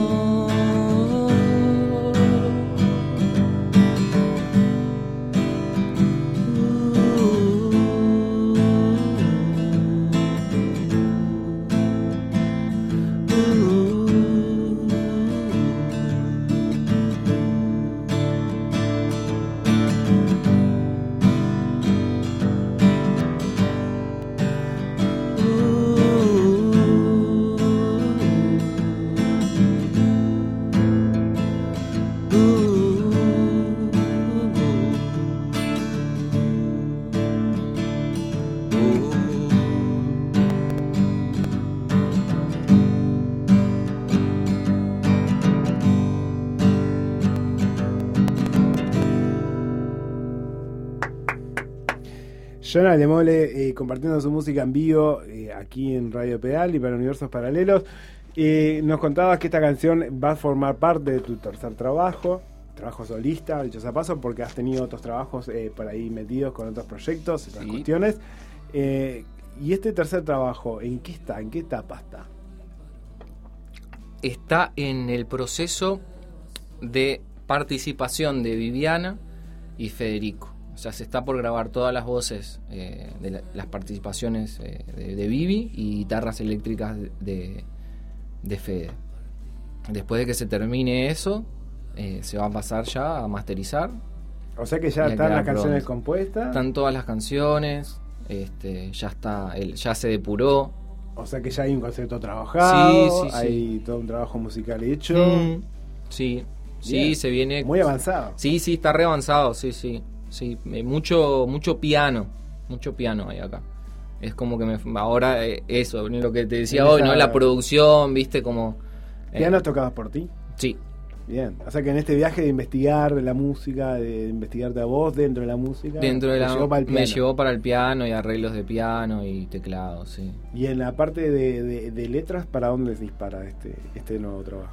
B: Jonah Lemole eh, compartiendo su música en vivo eh, aquí en Radio Pedal y para Universos Paralelos. Eh, nos contabas que esta canción va a formar parte de tu tercer trabajo, trabajo solista, dicho sea paso, porque has tenido otros trabajos eh, por ahí metidos con otros proyectos, otras
D: Sí.
B: cuestiones. Eh, y este tercer trabajo, ¿en qué está? ¿En qué etapa está?
D: Está en el proceso de participación de Viviana y Federico. O sea, se está por grabar todas las voces eh, de la, las participaciones eh, de, de Vivi y guitarras eléctricas de, de, de Fede. Después de que se termine eso, eh, se va a pasar ya a masterizar.
B: O sea que ya
D: Y a
B: están
D: quedar
B: las canciones
D: pronto.
B: compuestas.
D: Están todas las canciones, este, ya está, el, ya se depuró.
B: O sea que ya hay un concepto trabajado,
D: Sí, sí, sí.
B: hay todo un trabajo musical hecho.
D: Mm, sí, sí,
B: Bien.
D: se viene.
B: Muy avanzado.
D: Sí, sí, está re avanzado, sí, sí. Sí, eh, mucho, mucho piano, mucho piano hay acá. Es como que me, ahora eh, eso, lo que te decía
B: En
D: hoy,
B: esa-
D: ¿no? La producción, viste, como... eh,
B: ¿Pianos tocados por ti?
D: Sí,
B: Bien. O sea que en este viaje de investigar la música, de investigarte a vos dentro de la música,
D: dentro de
B: te
D: la...
B: llevó para el
D: me
B: piano.
D: llevó para el piano y arreglos de piano y teclado, sí.
B: Y en la parte de, de- de letras, ¿para dónde se dispara este, este nuevo trabajo?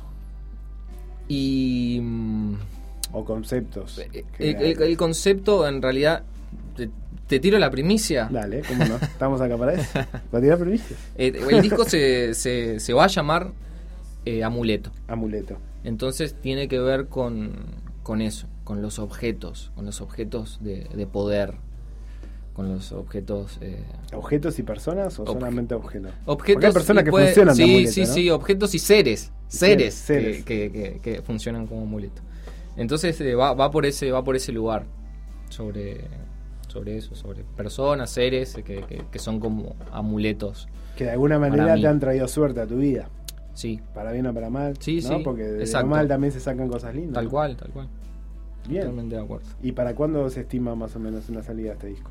D: Y... mm,
B: O conceptos.
D: el,
B: que-
D: el- el concepto, en realidad, te, te tiro la primicia.
B: Dale, ¿cómo no? Estamos acá para eso. ¿Para tirar permisos?
D: Eh, el disco se, se, se va a llamar eh, Amuleto.
B: Amuleto.
D: Entonces tiene que ver con, con eso, con los objetos, con los objetos de, de poder, con los objetos... Eh,
B: ¿Objetos y personas o
D: Obje-
B: solamente objetos?
D: objetos
B: Porque hay personas
D: y
B: que
D: puede-
B: funcionan de
D: sí,
B: amuleto,
D: sí,
B: ¿no?
D: sí, objetos y seres, seres,
B: Seres, seres.
D: Que, que, que, que funcionan como amuleto. Entonces eh, va, va por ese va por ese lugar, sobre, sobre eso, sobre personas, seres eh, que, que, que son como amuletos.
B: Que de alguna
D: Para
B: manera
D: mí.
B: te han traído suerte a tu vida.
D: Sí,
B: Para bien o para mal.
D: Sí,
B: ¿no?
D: sí,
B: Porque de lo
D: exacto.
B: mal también se sacan cosas lindas.
D: tal
B: ¿no?
D: cual, tal cual.
B: Bien.
D: Totalmente de acuerdo.
B: ¿Y para cuándo se estima más o menos una salida de este disco?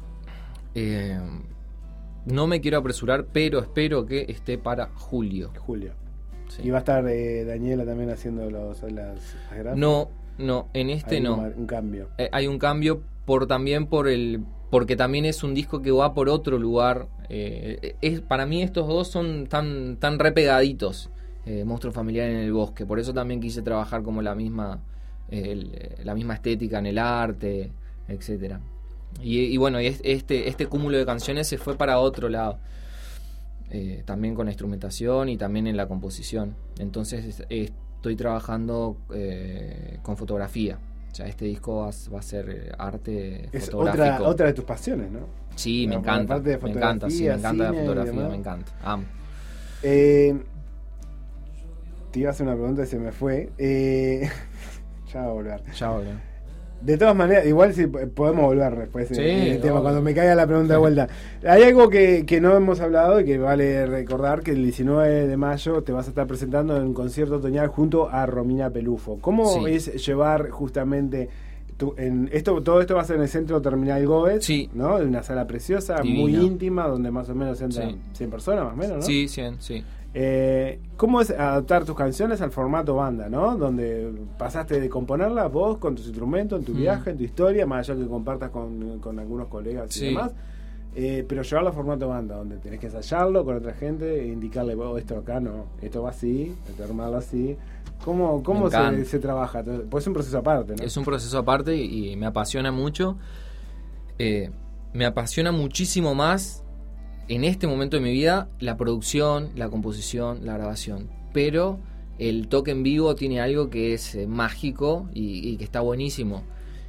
D: Eh, no me quiero apresurar, pero espero que esté para julio.
B: Julio.
D: sí.
B: ¿Y va a estar eh, Daniela también haciendo los, las, las gráficas?
D: No, no, en este
B: hay
D: no.
B: Un, un cambio.
D: Eh, hay un cambio por también por el porque también es un disco que va por otro lugar. Eh, es para mí estos dos son tan tan repegaditos. Eh, Monstruo Familiar en el Bosque, por eso también quise trabajar como la misma eh, el, la misma estética en el arte, etcétera. Y, y bueno, este este cúmulo de canciones se fue para otro lado. Eh, también con la instrumentación y también en la composición. Entonces eh, estoy trabajando eh, con fotografía. O sea, este disco va, va a ser arte
B: es
D: fotográfico.
B: Otra, otra de tus pasiones, ¿no?
D: Sí, me
B: Bueno,
D: encanta.
B: parte de
D: Me encanta, sí, me encanta la
B: cine y
D: fotografía,
B: demás.
D: me encanta. Amo.
B: Eh, te iba a hacer una pregunta y se me fue. Eh, ya va a volver.
D: Ya volvemos.
B: De todas maneras, igual si podemos volver después
D: Sí,
B: en el tema,
D: obvio.
B: cuando me caiga la pregunta de vuelta. Hay algo que, que no hemos hablado y que vale recordar, que el diecinueve de mayo te vas a estar presentando en un concierto otoñal junto a Romina Pelufo. ¿Cómo
D: Sí.
B: es llevar justamente tu, en esto todo esto va a ser en el Centro Terminal Gómez,
D: Sí.
B: ¿no? En una sala preciosa,
D: Divina.
B: muy íntima, donde más o menos entran
D: Sí.
B: cien personas, más o menos, ¿no?
D: Sí, cien, sí.
B: Eh, ¿Cómo es adaptar tus canciones al formato banda, ¿no? Donde pasaste de componerlas vos con tus instrumentos, en tu
D: Mm.
B: viaje, en tu historia, más allá que compartas con, con algunos colegas y
D: Sí.
B: demás, eh, pero llevarlo a formato banda, donde tenés que ensayarlo con otra gente e indicarle, oh, esto acá no, esto va así, hay que armarlo así. ¿Cómo, cómo
D: Me
B: se,
D: encanta.
B: se trabaja? Pues es un proceso aparte, ¿no?
D: Es un proceso aparte y, y me apasiona mucho. Eh, me apasiona muchísimo más en este momento de mi vida la producción, la composición, la grabación. Pero el toque en vivo tiene algo que es eh, mágico y, y que está buenísimo.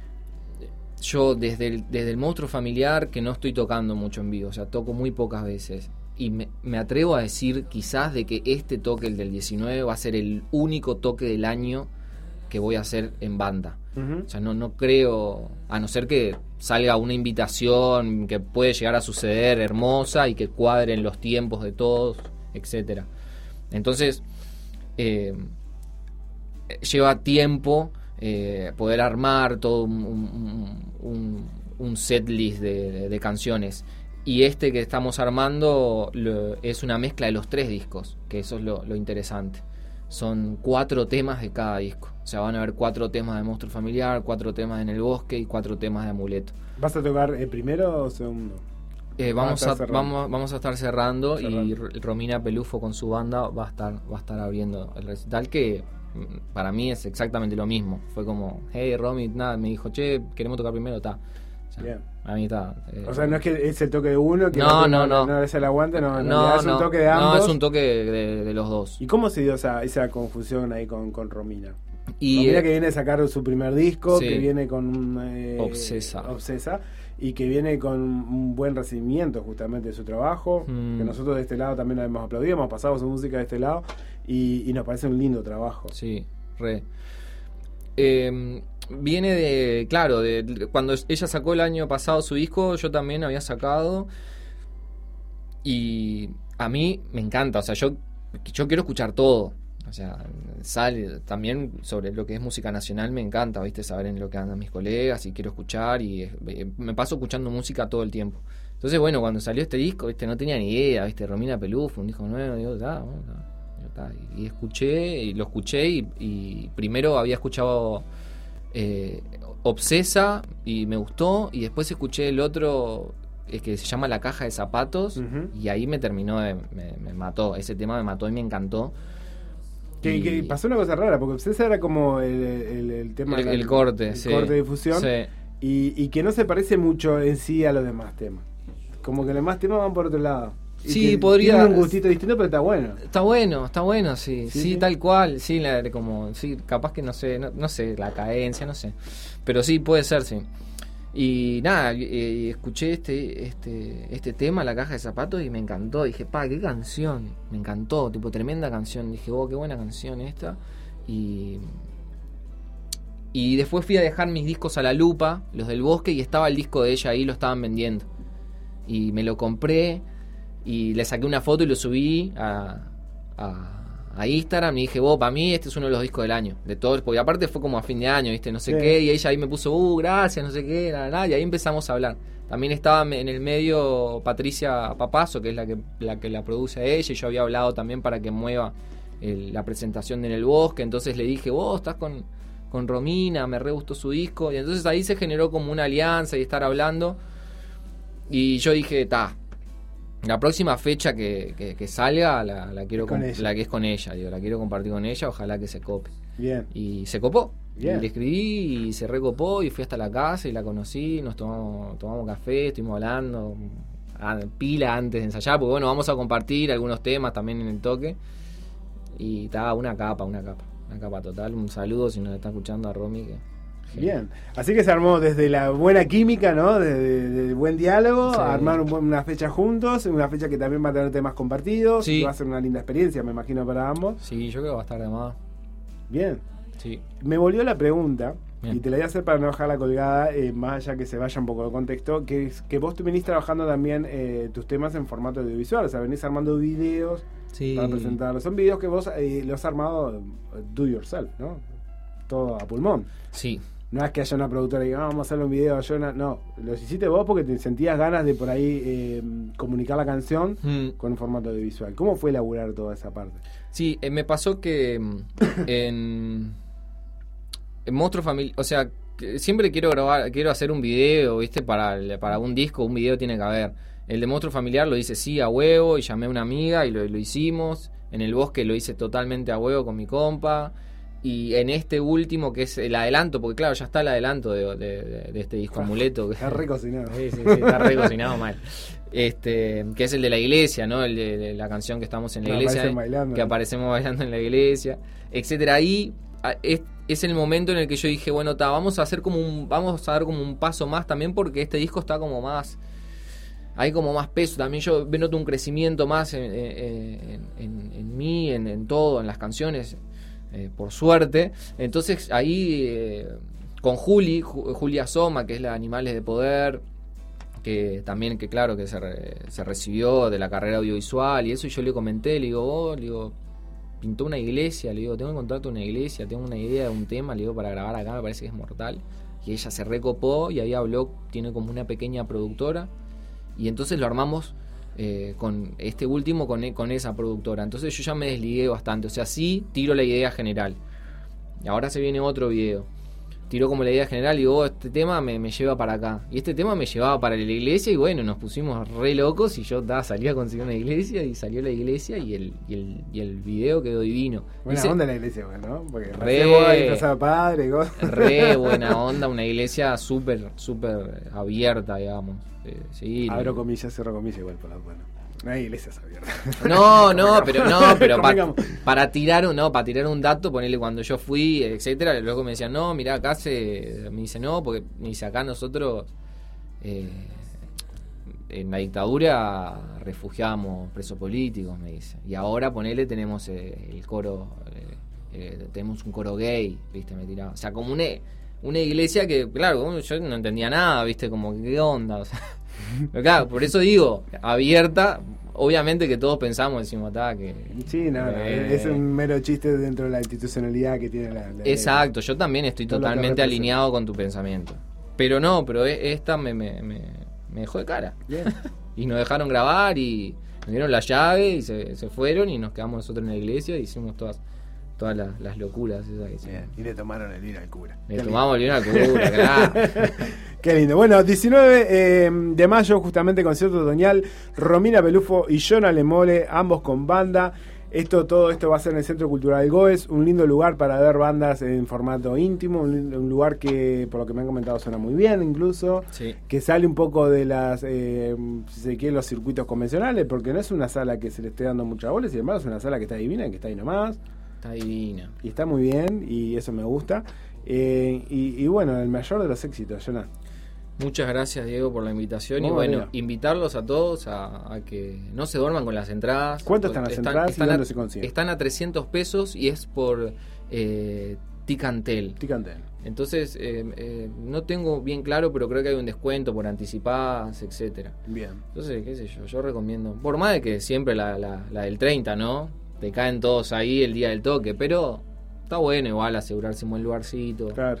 D: Yo desde el, desde el Monstruo Familiar, que no estoy tocando mucho en vivo, o sea, toco muy pocas veces. Y me, me atrevo a decir quizás de que este toque, el del diecinueve, va a ser el único toque del año que voy a hacer en banda.
B: Ujú.
D: O sea, no, no creo, a no ser que salga una invitación que puede llegar a suceder hermosa y que cuadren los tiempos de todos, etcétera. Entonces, eh, lleva tiempo eh, poder armar todo un, un, un, un set list de, de, de canciones. Y este que estamos armando lo, es una mezcla de los tres discos, que eso es lo, lo interesante. Son cuatro temas de cada disco. O sea, van a haber cuatro temas de Monstruo Familiar, cuatro temas en el Bosque y cuatro temas de Amuleto.
B: ¿Vas a tocar eh, primero o segundo?
D: Eh, vamos,
B: Va a
D: a,
B: estar cerrando.
D: vamos, vamos a estar cerrando,
B: Cerrando.
D: y R- Romina Pelufo con su banda va a estar va a estar abriendo el recital, que mm, para mí es exactamente lo mismo. Fue como, hey Romy, nada, me dijo, che, queremos tocar primero, está. O sea,
B: Bien.
D: a mí está. eh,
B: O sea, no es que es el toque de uno, que
D: No,
B: otro
D: no, no.
B: no es el aguante, no, en
D: no,
B: realidad es
D: no,
B: un toque de ambos.
D: no, es un toque de, de los dos.
B: ¿Y cómo se dio esa, esa confusión ahí con, con Romina?
D: Y
B: Romina
D: eh,
B: que viene a sacar su primer disco,
D: sí.
B: que viene con eh,
D: Obsesa.
B: Obsesa, y que viene con un buen recibimiento justamente de su trabajo,
D: Mm.
B: que nosotros de este lado también la hemos aplaudido, hemos pasado su música de este lado, y, y nos parece un lindo trabajo.
D: Sí, re. Eh, viene de, claro, de, de- cuando ella sacó el año pasado su disco, yo también había sacado. Y a mí me encanta, o sea, yo, yo quiero escuchar todo. O sea, sale también sobre lo que es música nacional, me encanta, ¿viste? Saber en lo que andan mis colegas y quiero escuchar, y eh, me paso escuchando música todo el tiempo. Entonces, bueno, cuando salió este disco, ¿viste? No tenía ni idea, ¿viste? Romina Pelufo, un disco nuevo, digo, da, bueno, da, ya está. Y escuché, y lo escuché, y, y primero había escuchado eh, Obsesa y me gustó, y después escuché el otro, es que se llama La Caja de Zapatos,
B: Ujú.
D: y ahí me terminó, de, me, me mató, ese tema me mató y me encantó.
B: Que,
D: Y-
B: que pasó una cosa rara, porque Obsesa era como el, el, el tema...
D: el, el corte,
B: el
D: sí.
B: corte de difusión,
D: Sí.
B: y, y que no se parece mucho en sí a los demás temas. Como que los demás temas van por otro lado. Y
D: Sí,
B: que
D: podría-
B: tienen un gustito distinto, pero está bueno.
D: Está bueno, está bueno, sí,
B: Sí,
D: sí,
B: sí.
D: tal cual, sí, la, como, sí, capaz que no sé, no, no sé, la cadencia, no sé, pero sí, puede ser, sí. Y nada, eh, escuché este, este, este tema, La Caja de Zapatos, y me encantó, dije, pa, qué canción, me encantó, tipo, tremenda canción, dije, oh, qué buena canción esta, y... Y después fui a dejar mis discos a la lupa, los del Bosque, y estaba el disco de ella ahí, lo estaban vendiendo. Y me lo compré, y le saqué una foto y lo subí a, a, a Instagram, y dije, vos, para mí este es uno de los discos del año, de todos, porque aparte fue como a fin de año, viste, no sé
B: Sí.
D: qué, y ella ahí me puso, uh, gracias, no sé qué, la, la, y ahí empezamos a hablar. También estaba en el medio Patricia Papazo, que es la que la que la produce a ella, y yo había hablado también para que mueva el, la presentación en el bosque, entonces le dije, vos estás con, con Romina, me re gustó su disco, y entonces ahí se generó como una alianza y estar hablando, y yo dije, ta, la próxima fecha que, que, que salga la, la quiero
B: con
D: con,
B: ella.
D: la que es con ella, digo, la quiero compartir con ella, ojalá que se cope.
B: Bien.
D: Y se copó.
B: Bien.
D: Y le escribí y se recopó y fui hasta la casa y la conocí, nos tomamos, tomamos café, estuvimos hablando a, pila antes de ensayar, porque bueno, vamos a compartir algunos temas también en el toque. Y estaba una capa, una capa, una capa total. Un saludo si nos está escuchando a Romy. Que,
B: Bien, así que se armó desde la buena química, ¿no? Desde del buen diálogo,
D: Sí.
B: armar un buen- una fecha juntos, una fecha que también va a tener temas compartidos,
D: Sí.
B: que va a ser una linda experiencia, me imagino, para ambos.
D: Sí, yo creo que va a estar de más.
B: Bien,
D: Sí.
B: me volvió la pregunta,
D: Bien.
B: y te la voy a hacer para no dejarla colgada, eh, más allá que se vaya un poco de contexto, que es que vos te venís trabajando también eh, tus temas en formato audiovisual, o sea, venís armando videos
D: Sí.
B: para presentarlos. Son videos que vos eh, los has armado eh, do yourself, ¿no? Todo a pulmón.
D: Sí.
B: No es que haya una productora y diga, "Ah, vamos a hacerle un video a Jonah". No, los hiciste vos porque te sentías ganas de por ahí eh, comunicar la canción
D: Mm.
B: con un formato audiovisual. ¿Cómo fue elaborar toda esa parte?
D: Sí, eh, me pasó que mm, en, en Monstruo Familiar, o sea, que siempre quiero grabar, quiero hacer un video, ¿viste? Para, el- para un disco, un video tiene que haber. El de Monstruo Familiar lo hice sí a huevo y llamé a una amiga y lo, lo hicimos. En el bosque lo hice totalmente a huevo con mi compa. Y en este último, que es el adelanto, porque claro, ya está el adelanto de, de- de- de este disco Amuleto. que-
B: Está recocinado.
D: Sí, sí, sí, está re cocinado mal. Este, que es el de la iglesia, ¿no? El de, de la canción que estamos en la
B: Que
D: iglesia.
B: aparecen bailando,
D: que
B: ¿no?
D: aparecemos bailando en la iglesia, etcétera. Ahí a- es, es el momento en el que yo dije, bueno, ta, vamos a hacer como un, vamos a dar como un paso más también, porque este disco está como más, hay como más peso. También yo noto un crecimiento más en, en, en- en mí, en, en todo, en las canciones. Eh, por suerte. Entonces ahí eh, con Juli, Ju- Julia Soma, que es la de Animales de Poder, que también, que claro, que se, re- se recibió de la carrera audiovisual y eso, y yo le comenté, le digo, oh, le digo, pintó una iglesia, le digo, tengo que encontrarte una iglesia, tengo una idea de un tema, le digo, para grabar acá, me parece que es mortal. Y ella se recopó y ahí habló, tiene como una pequeña productora, y entonces lo armamos eh, con este último, con, e- con esa productora. Entonces yo ya me desligué bastante, o sea, sí tiro la idea general. Y ahora se viene otro video. Tiro como la idea general y digo, oh, este tema me, me lleva para acá. Y este tema me llevaba para la iglesia y bueno, nos pusimos re locos y yo da, salí a conseguir una iglesia y salió la iglesia y el, y el, y el video quedó divino.
B: Buena
D: Hice-
B: onda la iglesia, güey, ¿no? Porque
D: Re-
B: pasé boda y pasaba padre, cosas.
D: Re buena onda, una iglesia súper, súper abierta, digamos. Eh, sí,
B: Abro comillas, cierro comillas igual por la bueno. No hay iglesias abiertas.
D: No, no, pero no, pero pa-
B: Convengamos.
D: para tirar un, no, para tirar un dato, ponerle cuando yo fui, etcétera, luego me decían, no, mirá, acá se, me dice, no, porque me dice, acá nosotros eh, en la dictadura refugiamos presos políticos, me dice, y ahora ponele tenemos eh, el coro, eh, eh, tenemos un coro gay, viste, me tiraba, o sea, como una, una iglesia que, claro, yo no entendía nada, viste, como qué onda, o sea, pero claro, por eso digo, abierta, obviamente que todos pensamos, decimos, ta, que...
B: Sí, no, no,
D: eh,
B: es un mero chiste dentro de la institucionalidad que tiene la, la
D: Exacto, yo también estoy
B: Todo lo que
D: totalmente
B: representa.
D: alineado con tu pensamiento. Pero no, pero e- esta me, me, me, me dejó de cara.
B: Bien.
D: Y nos dejaron grabar y nos dieron la llave y se, se fueron y nos quedamos nosotros en la iglesia y hicimos todas todas las, las locuras esas que hicimos.
B: Bien. Y le tomaron el vino al cura.
D: Le
B: Qué
D: tomamos el vino al cura, claro.
B: Qué lindo. Bueno, diecinueve eh, de mayo, justamente concierto otoñal. Romina Pelufo y Jonah Lemole, ambos con banda. Esto, todo esto va a ser en el Centro Cultural Goes, un lindo lugar para ver bandas en formato íntimo, un, lindo- un lugar que, por lo que me han comentado, suena muy bien incluso,
D: Sí.
B: que sale un poco de las, eh, si se quiere, los circuitos convencionales, porque no es una sala que se le esté dando mucha bola, sin embargo es una sala que está divina, que está ahí nomás,
D: Está divina.
B: y está muy bien, y eso me gusta. Eh, y, y bueno, el mayor de los éxitos, Jonah.
D: Muchas gracias, Diego, por la invitación.
B: No,
D: y bueno,
B: Diego.
D: invitarlos a todos a, a que no se duerman con las entradas.
B: ¿Cuánto están las entradas y
D: a,
B: dónde se consiguen?
D: Están a trescientos pesos y es por eh, Ticantel.
B: Ticantel.
D: Entonces, eh, eh, no tengo bien claro, pero creo que hay un descuento por anticipadas, etcétera.
B: Bien.
D: Entonces, qué sé yo, yo recomiendo. Por más de que siempre la, la, la del treinta, ¿no? Te caen todos ahí el día del toque, pero está bueno igual asegurarse un buen lugarcito.
B: Claro.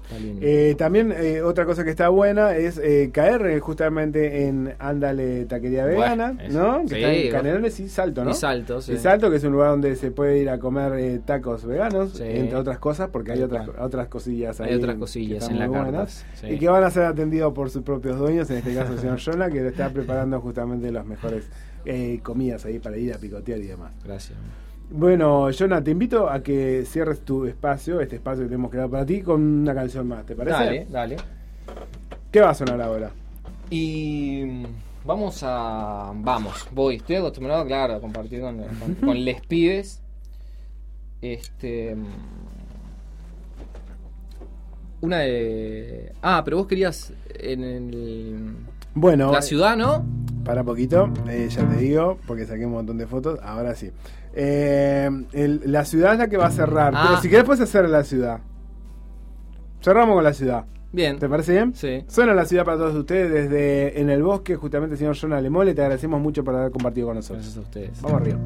D: Está lindo.
B: Eh, también eh, otra cosa que está buena es eh, caer eh, justamente en Ándale Taquería Vegana,
D: Bueno, eso.
B: ¿no? Que
D: Sí,
B: está en Canelones y Salto, ¿no?
D: Y Salto, sí.
B: Y Salto, que es un lugar donde se puede ir a comer eh, tacos veganos,
D: Sí.
B: entre otras cosas, porque hay
D: Tal
B: otras,
D: cual.
B: otras cosillas ahí.
D: Hay otras
B: que
D: cosillas
B: están
D: en la
B: muy
D: carta.
B: buenas,
D: Sí.
B: y que van a ser atendidos por sus propios dueños, en este caso el señor Jonah, que le está preparando justamente las mejores eh, comidas ahí para ir a picotear y demás.
D: Gracias.
B: Bueno, Jonah, te invito a que cierres tu espacio, este espacio que te hemos creado para ti, con una canción más, ¿te parece?
D: Dale, dale.
B: ¿Qué va a sonar ahora?
D: Y mm, vamos a... Vamos, voy. Estoy acostumbrado, claro, a compartir con, con, con les pibes. Este... mm, Una de... Ah, pero vos querías en el...
B: Bueno,
D: La ciudad, ¿no?
B: para poquito, eh, ya te digo, porque saqué un montón de fotos, ahora sí. Eh, el- la ciudad es la que va a cerrar,
D: Ah.
B: pero si querés puedes hacer la ciudad. Cerramos con la ciudad.
D: Bien.
B: ¿Te parece bien?
D: Sí.
B: Suena la ciudad para todos ustedes desde En el Bosque, justamente el señor Jonah Lemole. Te agradecemos mucho por haber compartido con nosotros.
D: Gracias a ustedes.
B: Vamos arriba.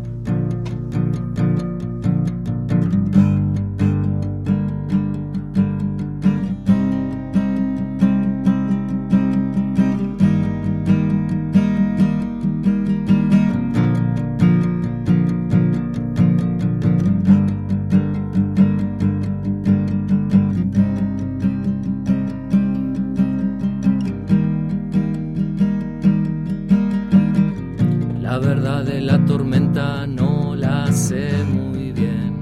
C: La verdad de la tormenta no la sé muy bien.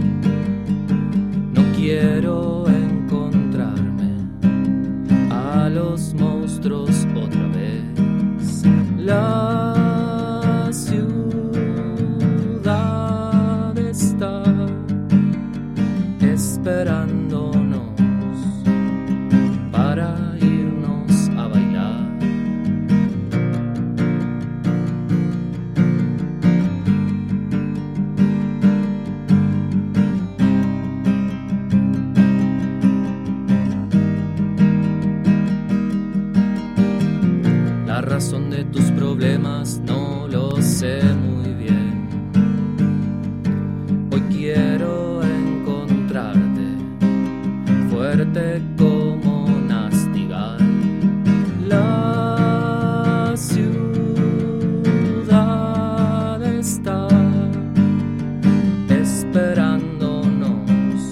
C: No quiero encontrarme a los monstruos otra vez. La ciudad está esperándonos para irnos a bailar. La razón de tus problemas no lo sé muy bien. Hoy quiero encontrarte fuerte como Nastigal. La ciudad está esperándonos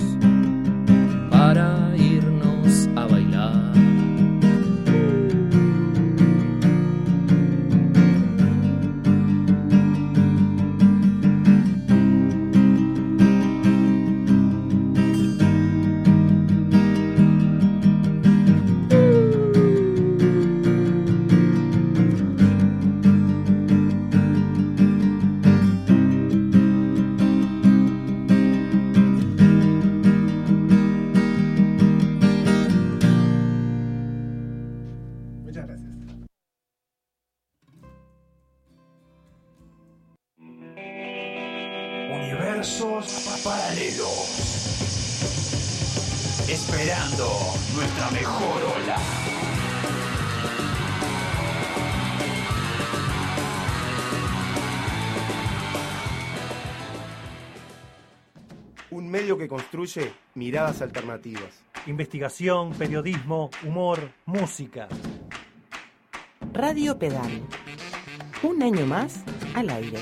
C: para irnos a bailar.
B: Muchas gracias.
A: Universos paralelos. Esperando nuestra mejor ola.
E: Un medio que construye miradas alternativas.
F: Investigación, periodismo, humor, música.
G: Radio Pedal. Un año más al aire.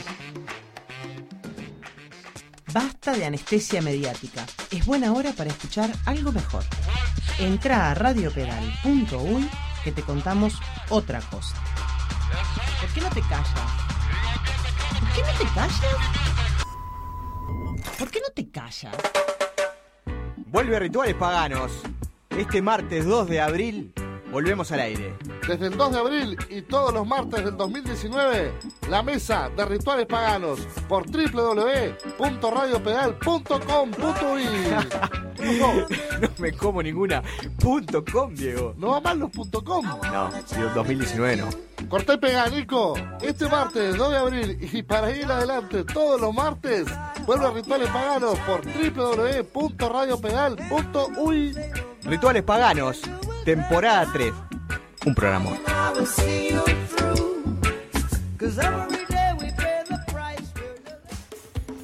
G: Basta de anestesia mediática. Es buena hora para escuchar algo mejor. Entra a radiopedal punto uy que te contamos otra cosa. ¿Por qué no te callas? ¿Por qué no te callas? ¿Por qué no te callas?
H: Vuelve Rituales Paganos. Este martes dos de abril volvemos al aire.
I: Desde el dos de abril y todos los martes del dos mil diecinueve, la mesa de Rituales Paganos por doble u doble u doble u punto radio pedal punto com punto uy.
H: No, no me como ninguna punto .com, Diego.
I: ¿No va mal los punto .com?
H: No, digo, dos mil diecinueve no.
I: Corté y pegá, Nico. Este martes, dos de abril, y para ir adelante todos los martes, vuelve a Rituales Paganos por doble u doble u doble u punto radio pedal punto uy.
H: Rituales Paganos, temporada tres. Un programa.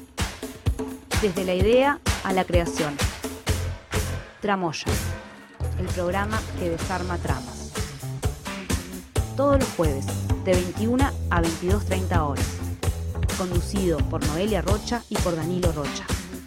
J: Desde la idea a la creación. Tramoya. el programa que desarma tramas. Todos los jueves, de veintiuna a veintidós treinta horas. Conducido por Noelia Rocha y por Danilo Rocha.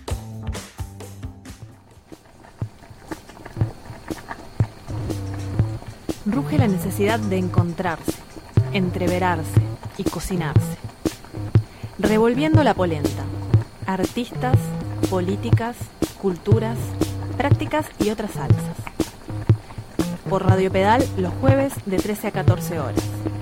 K: Ruge la necesidad de encontrarse, entreverarse y cocinarse. Revolviendo la polenta. Artistas, políticas, culturas, prácticas y otras salsas. Por Radio Pedal los jueves de trece a catorce horas.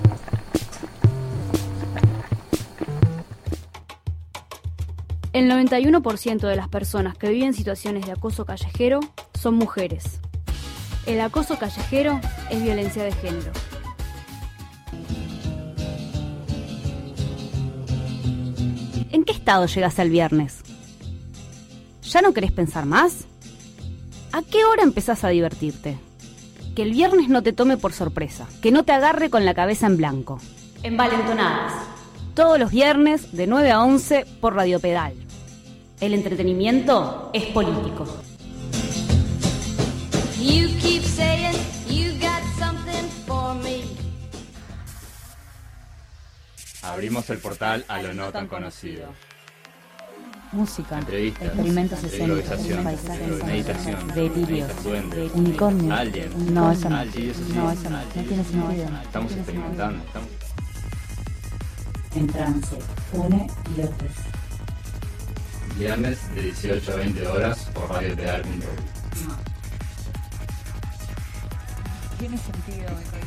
J: El noventa y uno por ciento de las personas que viven situaciones de acoso callejero son mujeres. El acoso callejero es violencia de género. ¿En qué estado llegaste el viernes? ¿Ya no querés pensar más? ¿A qué hora empezás a divertirte? Que el viernes no te tome por sorpresa, que no te agarre con la cabeza en blanco. Envalentonadas. Todos los viernes de nueve a once por Radio Pedal. El entretenimiento es político.
L: You keep saying you got something for me.
M: Abrimos el portal a lo no tan conocido.
N: Música,
M: entrevistas,
N: experimentos escénicos,
M: paisajes, meditación,
N: delirios,
M: duendes,
N: unicornios.
M: Alguien.
N: No, eso no.
M: Alguien, eso sí.
N: No, eso no. No tiene sentido.
M: Estamos experimentando. Estamos...
N: En trance, une y López.
M: Viernes de dieciocho a veinte horas por Radio Pedal punto uy.
K: Tiene sentido, me cagué.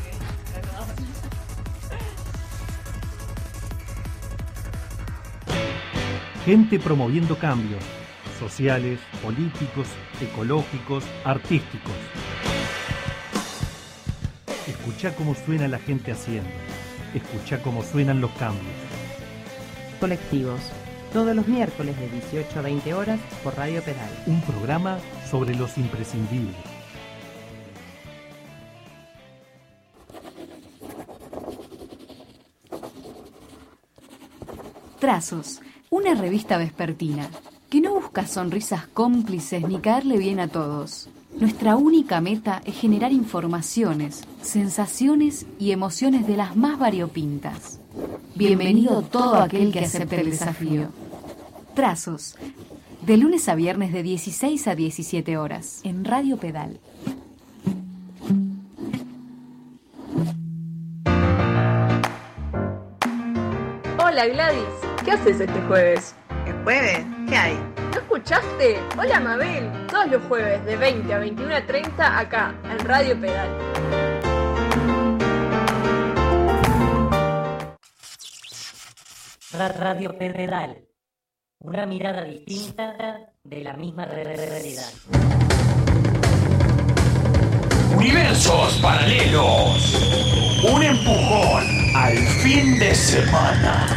F: Gente promoviendo cambios sociales, políticos, ecológicos, artísticos. Escuchá cómo suena la gente haciendo. Escuchá cómo suenan los cambios.
G: Colectivos. Todos los miércoles de dieciocho a veinte horas por Radio Pedal.
F: Un programa sobre los imprescindibles.
O: Trazos, una revista vespertina que no busca sonrisas cómplices ni caerle bien a todos. Nuestra única meta es generar informaciones, sensaciones y emociones de las más variopintas. Bienvenido todo aquel que acepte el desafío. Trazos, de lunes a viernes de dieciséis a diecisiete horas, en Radio Pedal.
P: Hola Gladys, ¿qué haces este jueves?
Q: ¿El jueves? ¿Qué hay?
P: ¿No escuchaste? Hola Mabel, todos los jueves de veinte a veintiuno treinta acá, en Radio Pedal.
R: Radio Pedal, una mirada distinta de la misma realidad.
A: Universos paralelos, un empujón al fin de semana.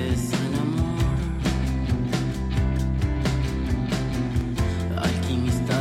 C: Alquimista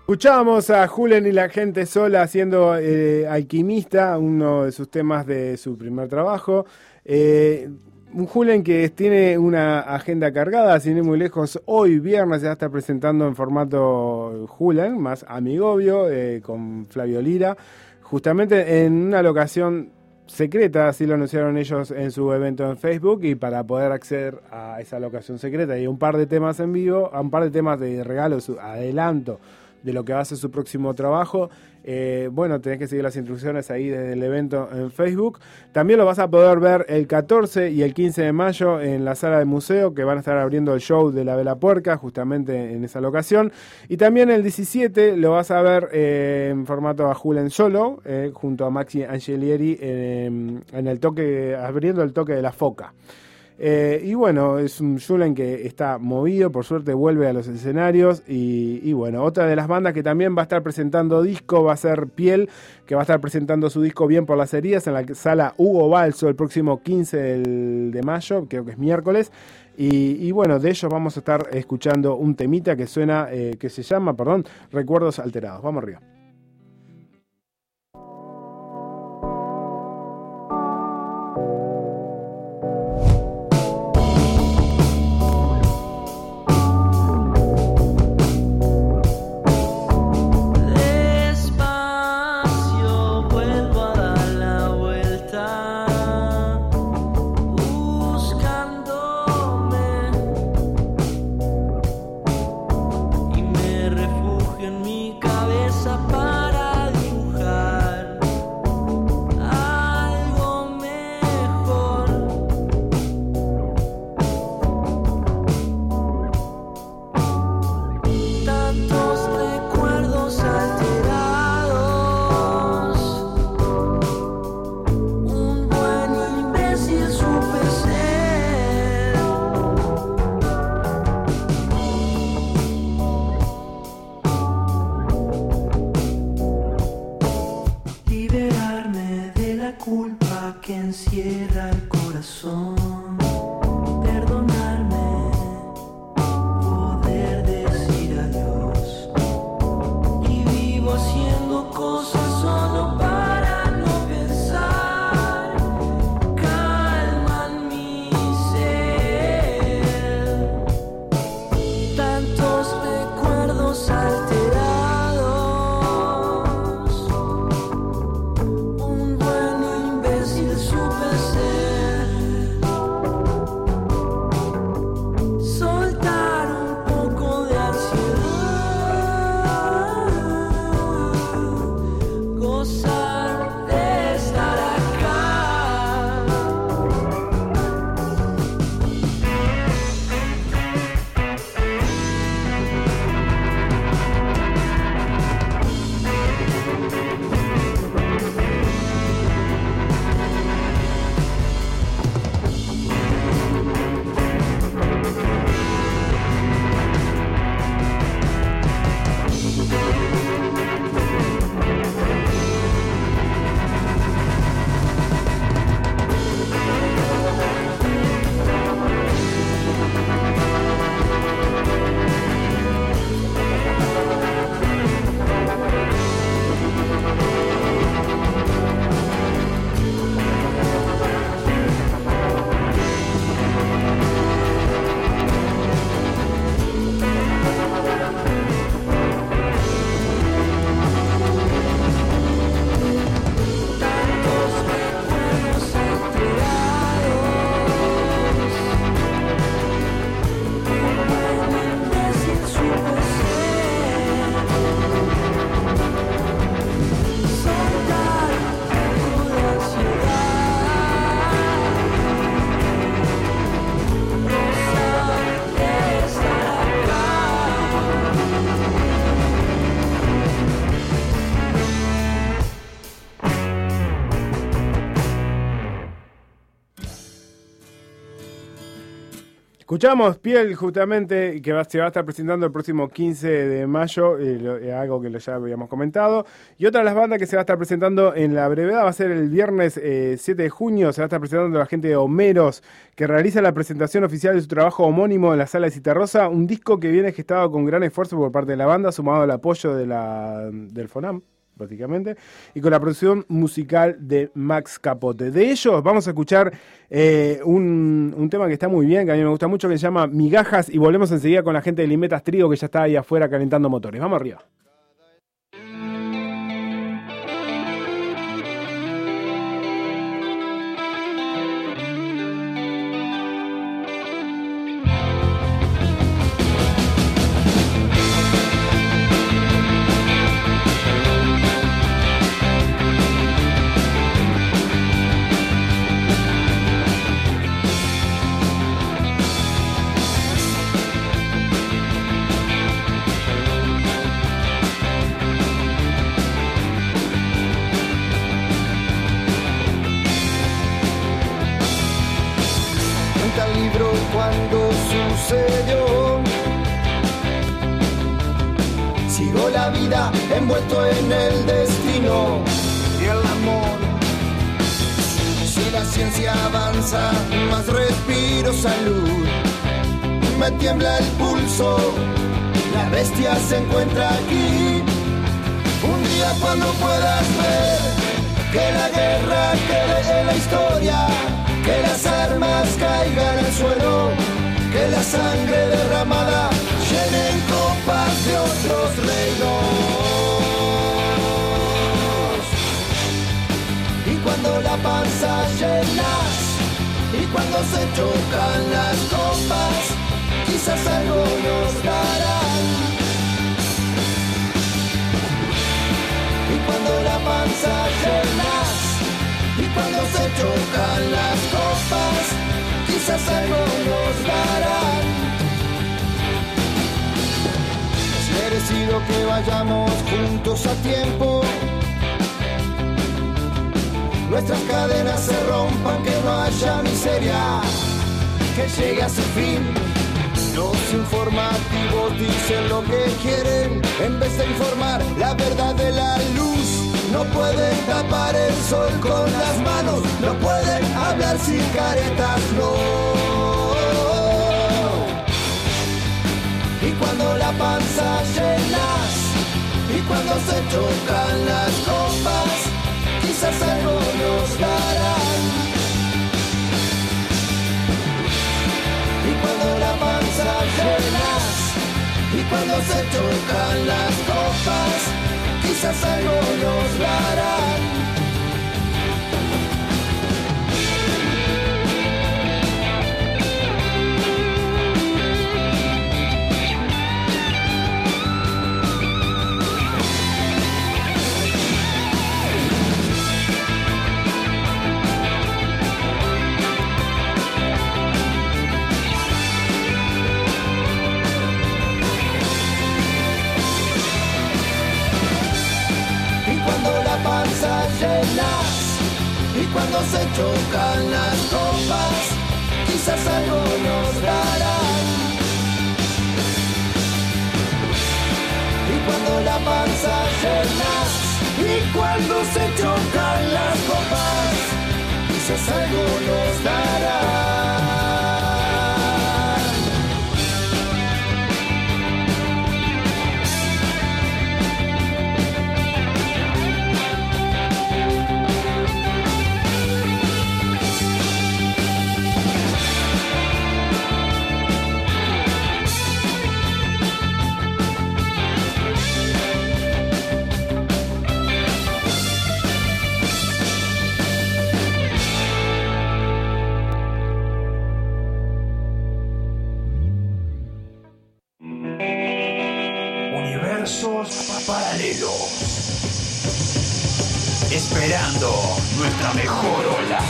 B: Escuchábamos a Julen y la gente sola haciendo eh, Alquimista, uno de sus temas de su primer trabajo. Eh, un Julen que tiene una agenda cargada, sin ir muy lejos. Hoy viernes se va a estar presentando en formato Julen, más amigovio, eh, con Flavio Lira, justamente en una locación secreta, así lo anunciaron ellos en su evento en Facebook, y para poder acceder a esa locación secreta y un par de temas en vivo, a un par de temas de regalos, adelanto de lo que va a ser su próximo trabajo, eh, bueno, tenés que seguir las instrucciones ahí desde el evento en Facebook. También lo vas a poder ver el catorce y el quince de mayo en la sala de museo, que van a estar abriendo el show de La Vela Puerca, justamente en esa locación. Y también el diecisiete lo vas a ver eh, en formato a Julen solo, eh, junto a Maxi Angelieri, eh, en el toque, abriendo el toque de la Foca. Eh, y bueno, es un Julen que está movido, por suerte vuelve a los escenarios. Y, y bueno, otra de las bandas que también va a estar presentando disco va a ser Piel, que va a estar presentando su disco Bien por las Heridas en la sala Hugo Balso el próximo quince de mayo, creo que es miércoles. Y, y bueno, de ellos vamos a estar escuchando un temita que suena, eh, que se llama, perdón, Recuerdos Alterados. Vamos arriba. Escuchamos Piel, justamente, que va, se va a estar presentando el próximo quince de mayo, eh, lo, eh, algo que lo ya habíamos comentado. Y otra de las bandas que se va a estar presentando en la brevedad va a ser el viernes eh, siete de junio. Se va a estar presentando la gente de Homeros, que realiza la presentación oficial de su trabajo homónimo en la Sala de Citarrosa. Un disco que viene gestado con gran esfuerzo por parte de la banda, sumado al apoyo de la, del FONAM, prácticamente, y con la producción musical de Max Capote. De ellos vamos a escuchar eh, un, un tema que está muy bien, que a mí me gusta mucho, que se llama Migajas, y volvemos enseguida con la gente de Limetas Trigo, que ya está ahí afuera calentando motores. Vamos arriba.
S: Cuando sucedió, sigo la vida envuelto en el destino y el amor. Si la ciencia avanza, más respiro salud. Me tiembla el pulso, la bestia se encuentra aquí. Un día cuando puedas ver que la guerra quede en la historia, que las armas caigan al suelo, que la sangre derramada llenen copas de otros reinos. Y cuando la panza llenas, y cuando se chocan las copas, quizás algo nos darán. Y cuando la panza llenas, y cuando se chocan las copas, quizás algo nos darán. Es merecido que vayamos juntos a tiempo, nuestras cadenas se rompan, que no haya miseria, que llegue a su fin. Los informativos dicen lo que quieren, en vez de informar la verdad de la luz. No pueden tapar el sol con las manos, no pueden hablar sin caretas, no. Y cuando la panza llenas, y cuando se chocan las copas, quizás algo nos darán. Y cuando la panza llenas, y cuando se chocan las copas, quizás algo nos darán. Panza llenas, y cuando se chocan las copas, quizás algo nos darán. Y cuando la panza llenas, y cuando se chocan las copas, quizás algo nos darán.
A: Paralelos, esperando nuestra mejor ola.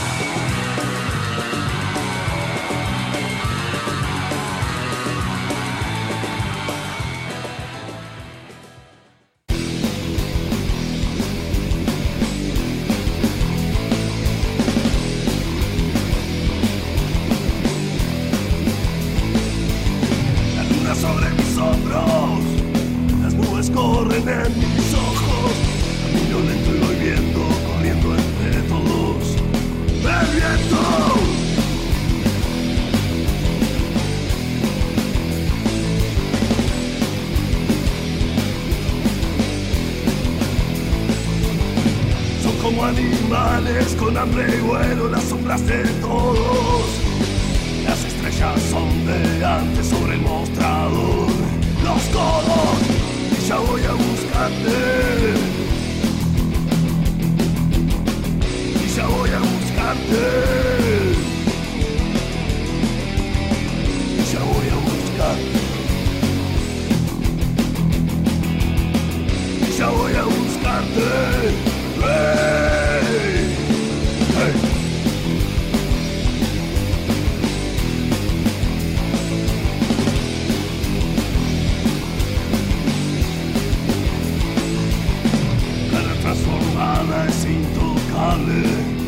T: como animales con hambre y vuelo, las sombras de todos. Las estrellas son de antes sobre el mostrador. Los codos, y ya voy a buscarte. Y ya voy a buscarte. Y ya voy a buscarte. Y ya voy a buscarte. Hey, hey. Transformada es intocable.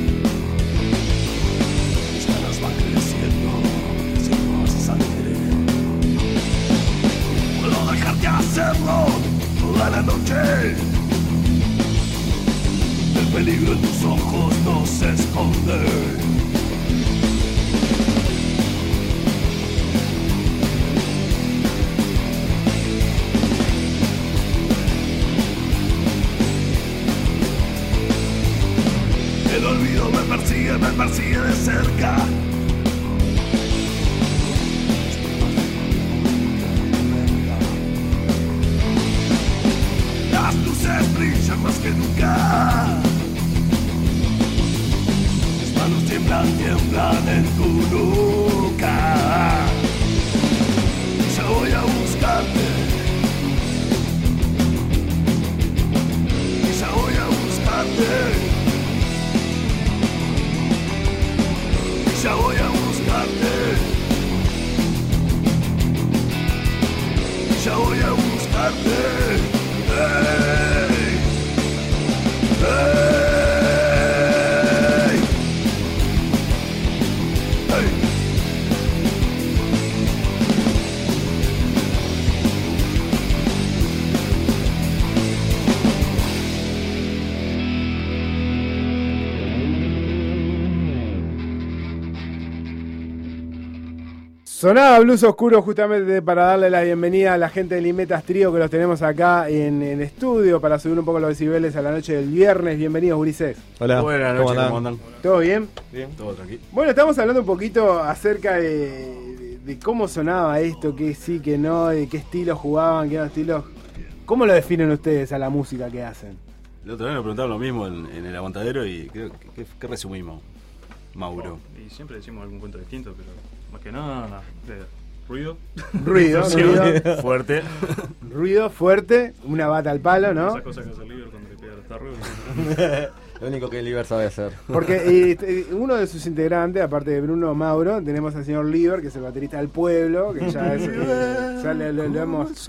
T: Mis ganas van creciendo, sin más sangre. Puedo dejarte hacerlo toda la noche. El peligro en tus ojos no se esconde. El olvido me persigue, me persigue de cerca. Las luces brillan más que nunca. Mis manos tiemblan, tiemblan en tu nuca. Ya voy a buscarte. Ya voy a buscarte. Ya voy a buscarte. Ya voy a buscarte. Hey, hey, hey.
B: Sonaba Blues Oscuro justamente para darle la bienvenida a la gente de Limetas Trío que los tenemos acá en el estudio para subir un poco los decibeles a la noche del viernes. Bienvenidos, gurises.
U: Hola.
B: Buenas
U: noches,
B: noches,
U: ¿cómo andan?
B: ¿Todo bien?
U: Bien, todo tranquilo.
B: Bueno, estamos hablando un poquito acerca de, de cómo sonaba esto, qué sí, qué no, de qué estilos jugaban, qué no estilos. ¿Cómo lo definen ustedes a la música que hacen?
U: El otro día me preguntaron lo mismo en, en el aguantadero y creo que, que, que resumimos, Mauro.
V: Y siempre decimos algún cuento distinto, pero más que nada, eh, ruido.
B: Ruido, ruido.
U: Fuerte.
B: Ruido, fuerte, una bata al palo, ¿no?
V: Esa cosa que hace el Liber cuando le pega los tarros.
U: Lo único que el Liber sabe hacer.
B: Porque eh, uno de sus integrantes, aparte de Bruno Mauro, tenemos al señor Liber, que es el baterista del pueblo, que ya es, eh, ya le, le, le hemos,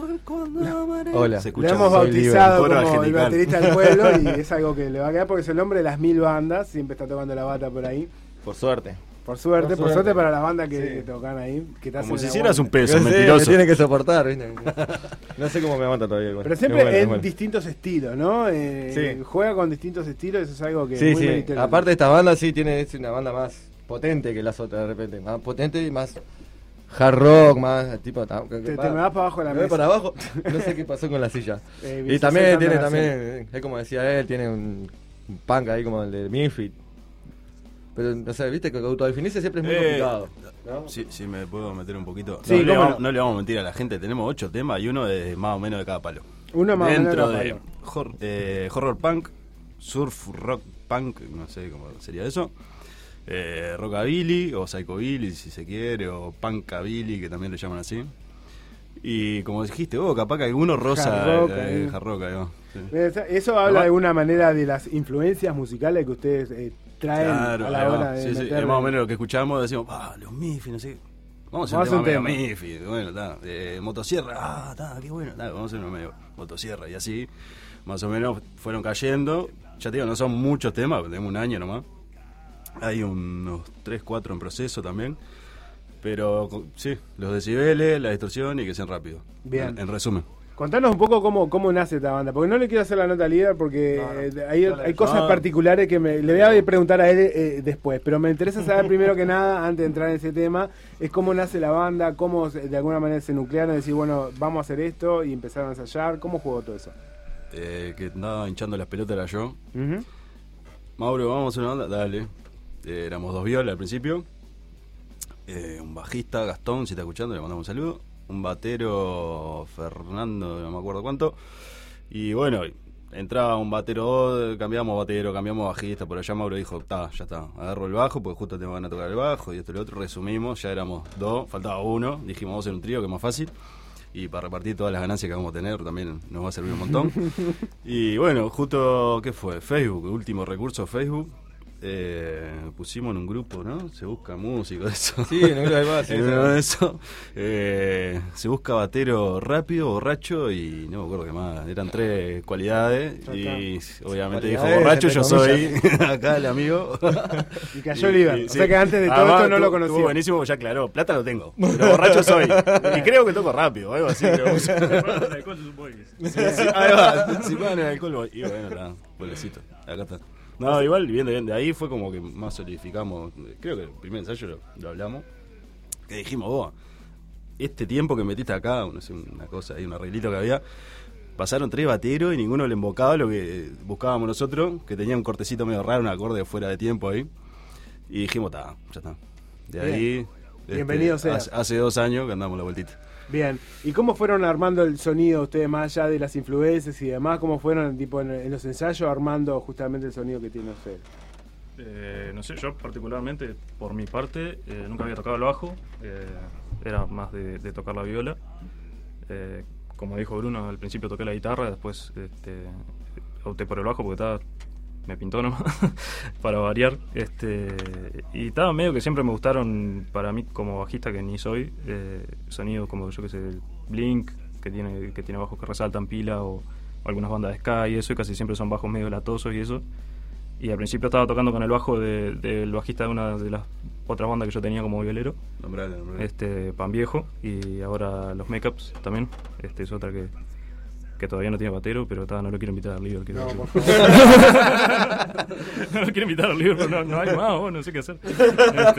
U: Hola.
B: Se le hemos bautizado como
U: angelical.
B: el baterista del pueblo y es algo que le va a quedar porque es el hombre de las mil bandas, siempre está tocando la bata por ahí.
U: Por suerte.
B: Por suerte, por,
U: por
B: suerte,
U: suerte
B: para la banda que,
U: sí.
B: que tocan ahí. Que te
U: Como
B: hacen
U: si
B: el
U: hicieras un
B: aguante.
U: peso, mentiroso. Me tiene que soportar, ¿viste? No sé cómo me aguanta todavía. Igual.
B: Pero siempre
U: bueno,
B: en
U: bueno.
B: distintos estilos, ¿no? Eh,
U: Sí.
B: Juega con distintos estilos, eso es algo que
U: Sí,
B: es muy
U: sí.
B: meritorio.
U: Aparte esta banda sí tiene es una banda más potente que las otras de repente. Más potente y más hard rock, más tipo... Te,
B: Te, te me vas para abajo de la
U: me voy
B: mesa.
U: para abajo. No sé qué pasó con la silla.
B: Eh,
U: y también tiene,
B: la
U: también, es como decía él, tiene un, un punk ahí como el de Misfit. Pero, no sé, viste que autodefinirse siempre es muy Eh, complicado. ¿no? Si, si me puedo meter un poquito.
B: Sí,
U: no, le
B: cómo
U: vamos,
B: no.
U: no le vamos a mentir a la gente, tenemos ocho temas y uno de más o menos de cada palo.
B: Uno más o menos de
U: Dentro
B: cada
U: de
B: palo.
U: hor- eh, horror punk, surf rock punk, no sé cómo sería eso. Eh, rockabilly o psychobilly si se quiere, o punkabilly que también lo llaman así. Y como dijiste vos, capaz que alguno rosa
B: Hard rock,
U: eh,
B: ahí.
U: hard rock, ahí va, sí.
B: Eso habla de alguna manera de las influencias musicales que ustedes eh, traen
U: Claro,
B: a la
U: ahí va.
B: hora de
U: Sí, sí,
B: meterle.
U: es más o menos lo que escuchamos, decimos, ah, los Miffy, no sé. Vamos a
B: Vamos
U: hacer
B: a
U: un
B: un
U: tema medio
B: tema.
U: Miffy, bueno, está. Eh, motosierra, ah, está, qué bueno, ta, vamos a hacer uno medio motosierra. Y así, más o menos, fueron cayendo. Ya te digo, no son muchos temas, porque tenemos un año nomás. Hay unos tres, cuatro en proceso también. Pero co- sí, los decibeles, la distorsión y que sean rápido.
B: Bien.
U: En, en resumen.
B: Contanos un poco cómo, cómo nace esta banda, porque no le quiero hacer la nota líder porque eh, hay,
U: Dale.
B: hay cosas
U: No.
B: particulares que me, le voy a preguntar a él eh, después, pero me interesa saber primero que nada, antes de entrar en ese tema, es cómo nace la banda, cómo se- de alguna manera se nuclearon, decir, bueno, vamos a hacer esto y empezaron a ensayar, ¿cómo jugó todo eso?
U: Eh, que andaba hinchando las pelotas era yo.
B: Ujú.
U: Mauro, vamos a hacer una banda, dale. Eh, éramos dos violas al principio. Eh, un bajista, Gastón, si está escuchando, le mandamos un saludo. Un batero, Fernando, no me acuerdo cuánto. Y bueno, entraba un batero, cambiamos batero, cambiamos bajista. Por allá Mauro dijo, está, ya está, agarro el bajo, porque justo te van a tocar el bajo. Y esto y lo otro, resumimos, ya éramos dos, faltaba uno. Dijimos, vamos a hacer un trío, que es más fácil. Y para repartir todas las ganancias que vamos a tener también nos va a servir un montón. Y bueno, justo, ¿qué fue? Facebook, último recurso Facebook. Eh, pusimos en un grupo, ¿no? Se busca músico, eso.
D: Sí, en un grupo de base.
U: En uno de eso. Eh, se busca batero rápido, borracho y no me acuerdo qué más. Eran tres cualidades. Y obviamente dijo, borracho yo soy. Acá el amigo.
B: Y cayó el Iber. O sea que antes de todo
U: Además,
B: esto no
U: tu,
B: lo conocía.
U: Tuvo buenísimo, ya aclaró. Plata lo tengo, pero borracho soy. Y creo que toco rápido, algo así. Creo.
V: Si pagan el alcohol, se supone que
U: Sí, sí, ahí va. Si pagan el alcohol, voy. Y bueno, está, pueblecito. Acá está. No, igual, bien, bien, de ahí fue como que más solidificamos. Creo que el primer ensayo lo, lo hablamos. Que dijimos, vos, este tiempo que metiste acá, no sé, una cosa, hay un arreglito que había. Pasaron tres bateros y ninguno le embocaba lo que buscábamos nosotros, que tenía un cortecito medio raro, un acorde fuera de tiempo ahí. Y dijimos, está, ya está. De
B: Bien.
U: ahí.
B: Bienvenido sea.
U: Hace, hace dos años que andamos la vueltita.
B: Bien, ¿y cómo fueron armando el sonido ustedes más allá de las influencias y demás? ¿Cómo fueron tipo en, en los ensayos armando justamente el sonido que tiene usted?
V: Eh, no sé, yo particularmente, por mi parte, eh, nunca había tocado el bajo, eh, era más de, de tocar la viola. Eh, como dijo Bruno, al principio toqué la guitarra, después este, opté por el bajo porque estaba, me pintó nomás, para variar. Este, y estaba medio que siempre me gustaron, para mí como bajista, que ni soy, eh, sonidos como, yo que sé, el Blink, que tiene, que tiene bajos que resaltan pila, o, o algunas bandas de ska y eso, y casi siempre son bajos medio latosos y eso. Y al principio estaba tocando con el bajo del de, de bajista de una de las otras bandas que yo tenía como violero,
U: Nombrale, nombrale.
V: este Pan Viejo, y ahora los Makeups también. Este es otra que, que todavía no tiene batero, pero ta, no lo quiero invitar al Liverpool. Quiero
B: No,
V: decir.
B: por favor.
V: No lo quiero invitar al Liverpool, no, no hay más, vos, no sé qué hacer. Este,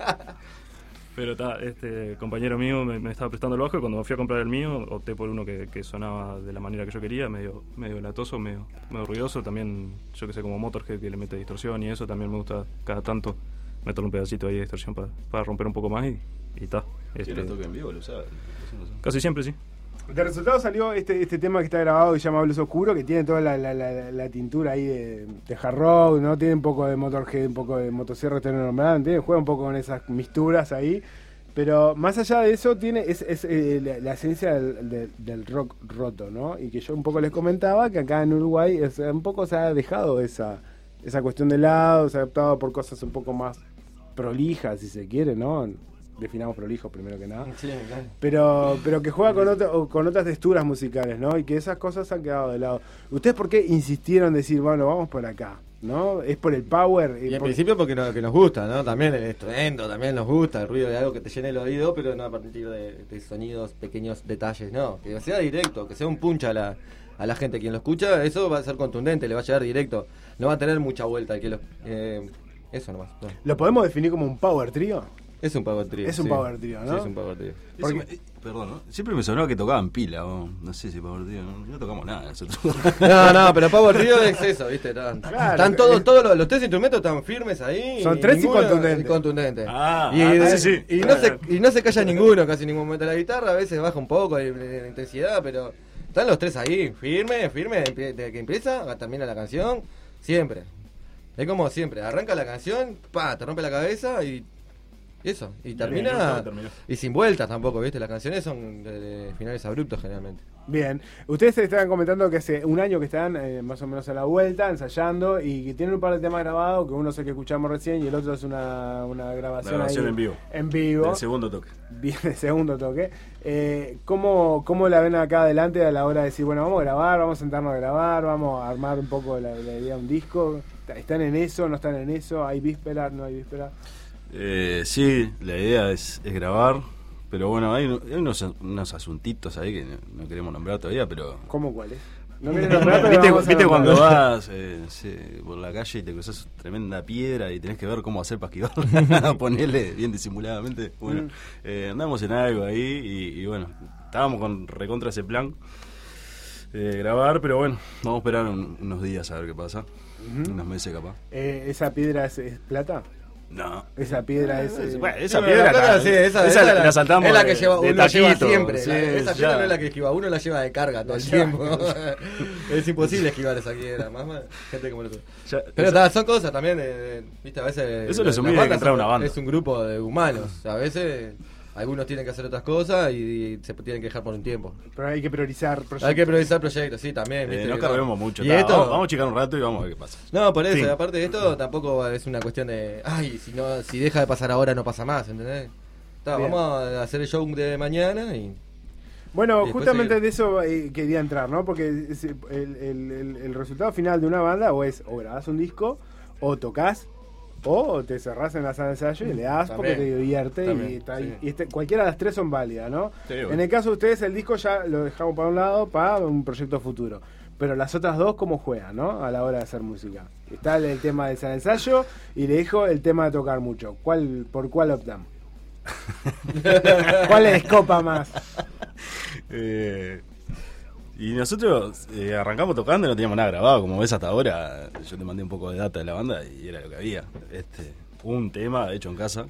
V: pero ta, este compañero mío me, me estaba prestando el bajo, y cuando fui a comprar el mío opté por uno que, que sonaba de la manera que yo quería, medio medio latoso, medio, medio ruidoso. También, yo que sé, como Motorhead, que le mete distorsión y eso, también me gusta cada tanto meterle un pedacito ahí de distorsión para, para romper un poco más y y ta.
U: ¿Sí
V: Este,
U: lo toca en vivo? ¿Lo usaba?
V: casi siempre sí.
B: De resultado salió este, este tema que está grabado que se llama Blues Oscuro, que tiene toda la, la, la, la tintura ahí de, de hard rock, ¿no? Tiene un poco de Motorhead, un poco de motosierra, tiene, juega un poco con esas misturas ahí. Pero más allá de eso, tiene es, es eh, la, la esencia del, del, del rock roto, ¿no? Y que yo un poco les comentaba que acá en Uruguay es, un poco se ha dejado esa, esa cuestión de lado, se ha optado por cosas un poco más prolijas, si se quiere, ¿no? Definamos prolijo primero que nada.
D: Sí, claro.
B: Pero, pero que juega con, otro, con otras texturas musicales, ¿no? Y que esas cosas han quedado de lado. ¿Ustedes por qué insistieron en decir, bueno, vamos por acá? ¿No? ¿Es por el power?
D: Y en
B: por...
D: principio porque, no, que nos gusta, ¿no? También el instrumento, también nos gusta el ruido de algo que te llene el oído, pero no a partir de, de sonidos, pequeños detalles, no. Que sea directo, que sea un punch a la, a la gente. Quien lo escucha, eso va a ser contundente, le va a llegar directo. No va a tener mucha vuelta. El que lo, eh, eso nomás. No.
B: ¿Lo podemos definir como un power trío?
D: Es un power trio.
B: Es un
D: sí.
B: power trio, ¿no?
D: Sí, es un power trio.
U: Porque, me, eh, perdón, ¿no? Siempre me sonaba que tocaban pila, o no sé si power trio, no, no tocamos nada nosotros.
D: No, no, pero power trio es eso, ¿viste? Están,
B: Claro,
D: están todos, todos los, los tres instrumentos están firmes ahí.
B: Son tres y
D: ninguno-
B: contundentes.
D: y contundentes.
U: Ah,
D: y,
U: ah,
D: de-
U: sí, sí.
D: y no se, y no se calla ninguno casi en ningún momento. La guitarra a veces baja un poco de, de- de intensidad, pero están los tres ahí, firmes, firmes, empie- desde que empieza, termina la canción, siempre. Es como siempre, arranca la canción, pa, te rompe la cabeza y eso, y termina,
V: Bien, terminó.
D: y sin vueltas tampoco, ¿viste? Las canciones son de, de finales abruptos generalmente.
B: Bien, ustedes estaban comentando que hace un año que están eh, más o menos a la vuelta, ensayando, y que tienen un par de temas grabados, que uno es el que escuchamos recién y el otro es una, una grabación,
U: Grabación
B: ahí,
U: en vivo.
B: En vivo.
U: Del segundo toque.
B: Bien, el segundo toque. Eh, ¿cómo, ¿Cómo la ven acá adelante a la hora de decir, bueno, vamos a grabar, vamos a sentarnos a grabar, vamos a armar un poco la, la idea de un disco? ¿Están en eso, no están en eso? ¿Hay víspera, no hay víspera?
U: Eh, sí, la idea es, es grabar, pero bueno, hay, hay unos, unos asuntitos ahí que no, no queremos nombrar todavía, pero...
B: ¿Cómo cuáles? No quieren nombrar, pero
U: ¿Viste,
B: vamos a
U: viste
B: nombrar.
U: cuando vas eh, sí, por la calle y te cruzas tremenda piedra y tenés que ver cómo hacer para esquivarla, ponerle bien disimuladamente? Bueno,
B: Mm.
U: eh, andamos en algo ahí y, y bueno, estábamos con recontra ese plan, eh, grabar, pero bueno, vamos a esperar un- unos días a ver qué pasa.
B: Ujú.
U: Unos meses capaz.
B: Eh, ¿Esa piedra es, es plata?
U: No.
B: Esa piedra es... eh,
U: Bueno, esa
D: Sí,
U: piedra,
D: la plata,
U: la,
D: sí, esa,
U: esa
D: esa
U: la,
D: la-
U: la saltamos
D: es la que
U: de-
D: lleva,
U: de
D: uno lleva
U: taquito,
D: siempre.
U: sí,
D: La- esa
U: ya.
D: piedra no es la que esquiva, uno la lleva de carga todo el
U: Ya.
D: tiempo. Es imposible esquivar esa piedra, más más gente como nosotros.
U: Ya,
D: Pero
U: esa-
D: ta, son cosas también, eh, viste, a veces...
U: Eso
D: la-
U: lo sumí
D: las
U: de que
D: bandas
U: entraba
D: son-
U: una banda.
D: Es un grupo de humanos, a veces algunos tienen que hacer otras cosas y, y se tienen que dejar por un tiempo.
B: Pero hay que priorizar proyectos.
D: Hay que priorizar proyectos, sí, también.
U: Eh,
D: viste,
U: no
D: que
U: carguemos mucho.
D: Y
U: ta,
D: esto...
U: vamos, vamos a checar un rato y vamos a ver qué pasa.
D: No, por eso,
U: Sí.
D: y aparte de esto, tampoco es una cuestión de, ay, si no si deja de pasar ahora, no pasa más, ¿entendés? Ta,
B: Bien.
D: vamos a hacer el show de mañana y...
B: Bueno,
D: Y después
B: justamente
D: seguir.
B: de eso eh, quería entrar, ¿no? Porque es, eh, el, el- el- el resultado final de una banda o es o grabás un disco, o tocas, o te cerrás en la sala de ensayo y le das porque
D: También.
B: te divierte
D: También,
B: y, está-
D: sí.
B: y este- cualquiera de las tres son válidas, ¿no?
U: Sí, bueno.
B: En el caso de ustedes, el disco ya lo dejamos para un lado para un proyecto futuro. Pero las otras dos, ¿cómo juegan, no? A la hora de hacer música. Está el, el tema de sala de ensayo y le dejo el tema de tocar mucho. ¿Cuál, ¿Por cuál optan? ¿Cuál les copa más?
U: Eh, y nosotros eh, arrancamos tocando y no teníamos nada grabado. Como ves hasta ahora, yo te mandé un poco de data de la banda y era lo que había. Este, un tema hecho en casa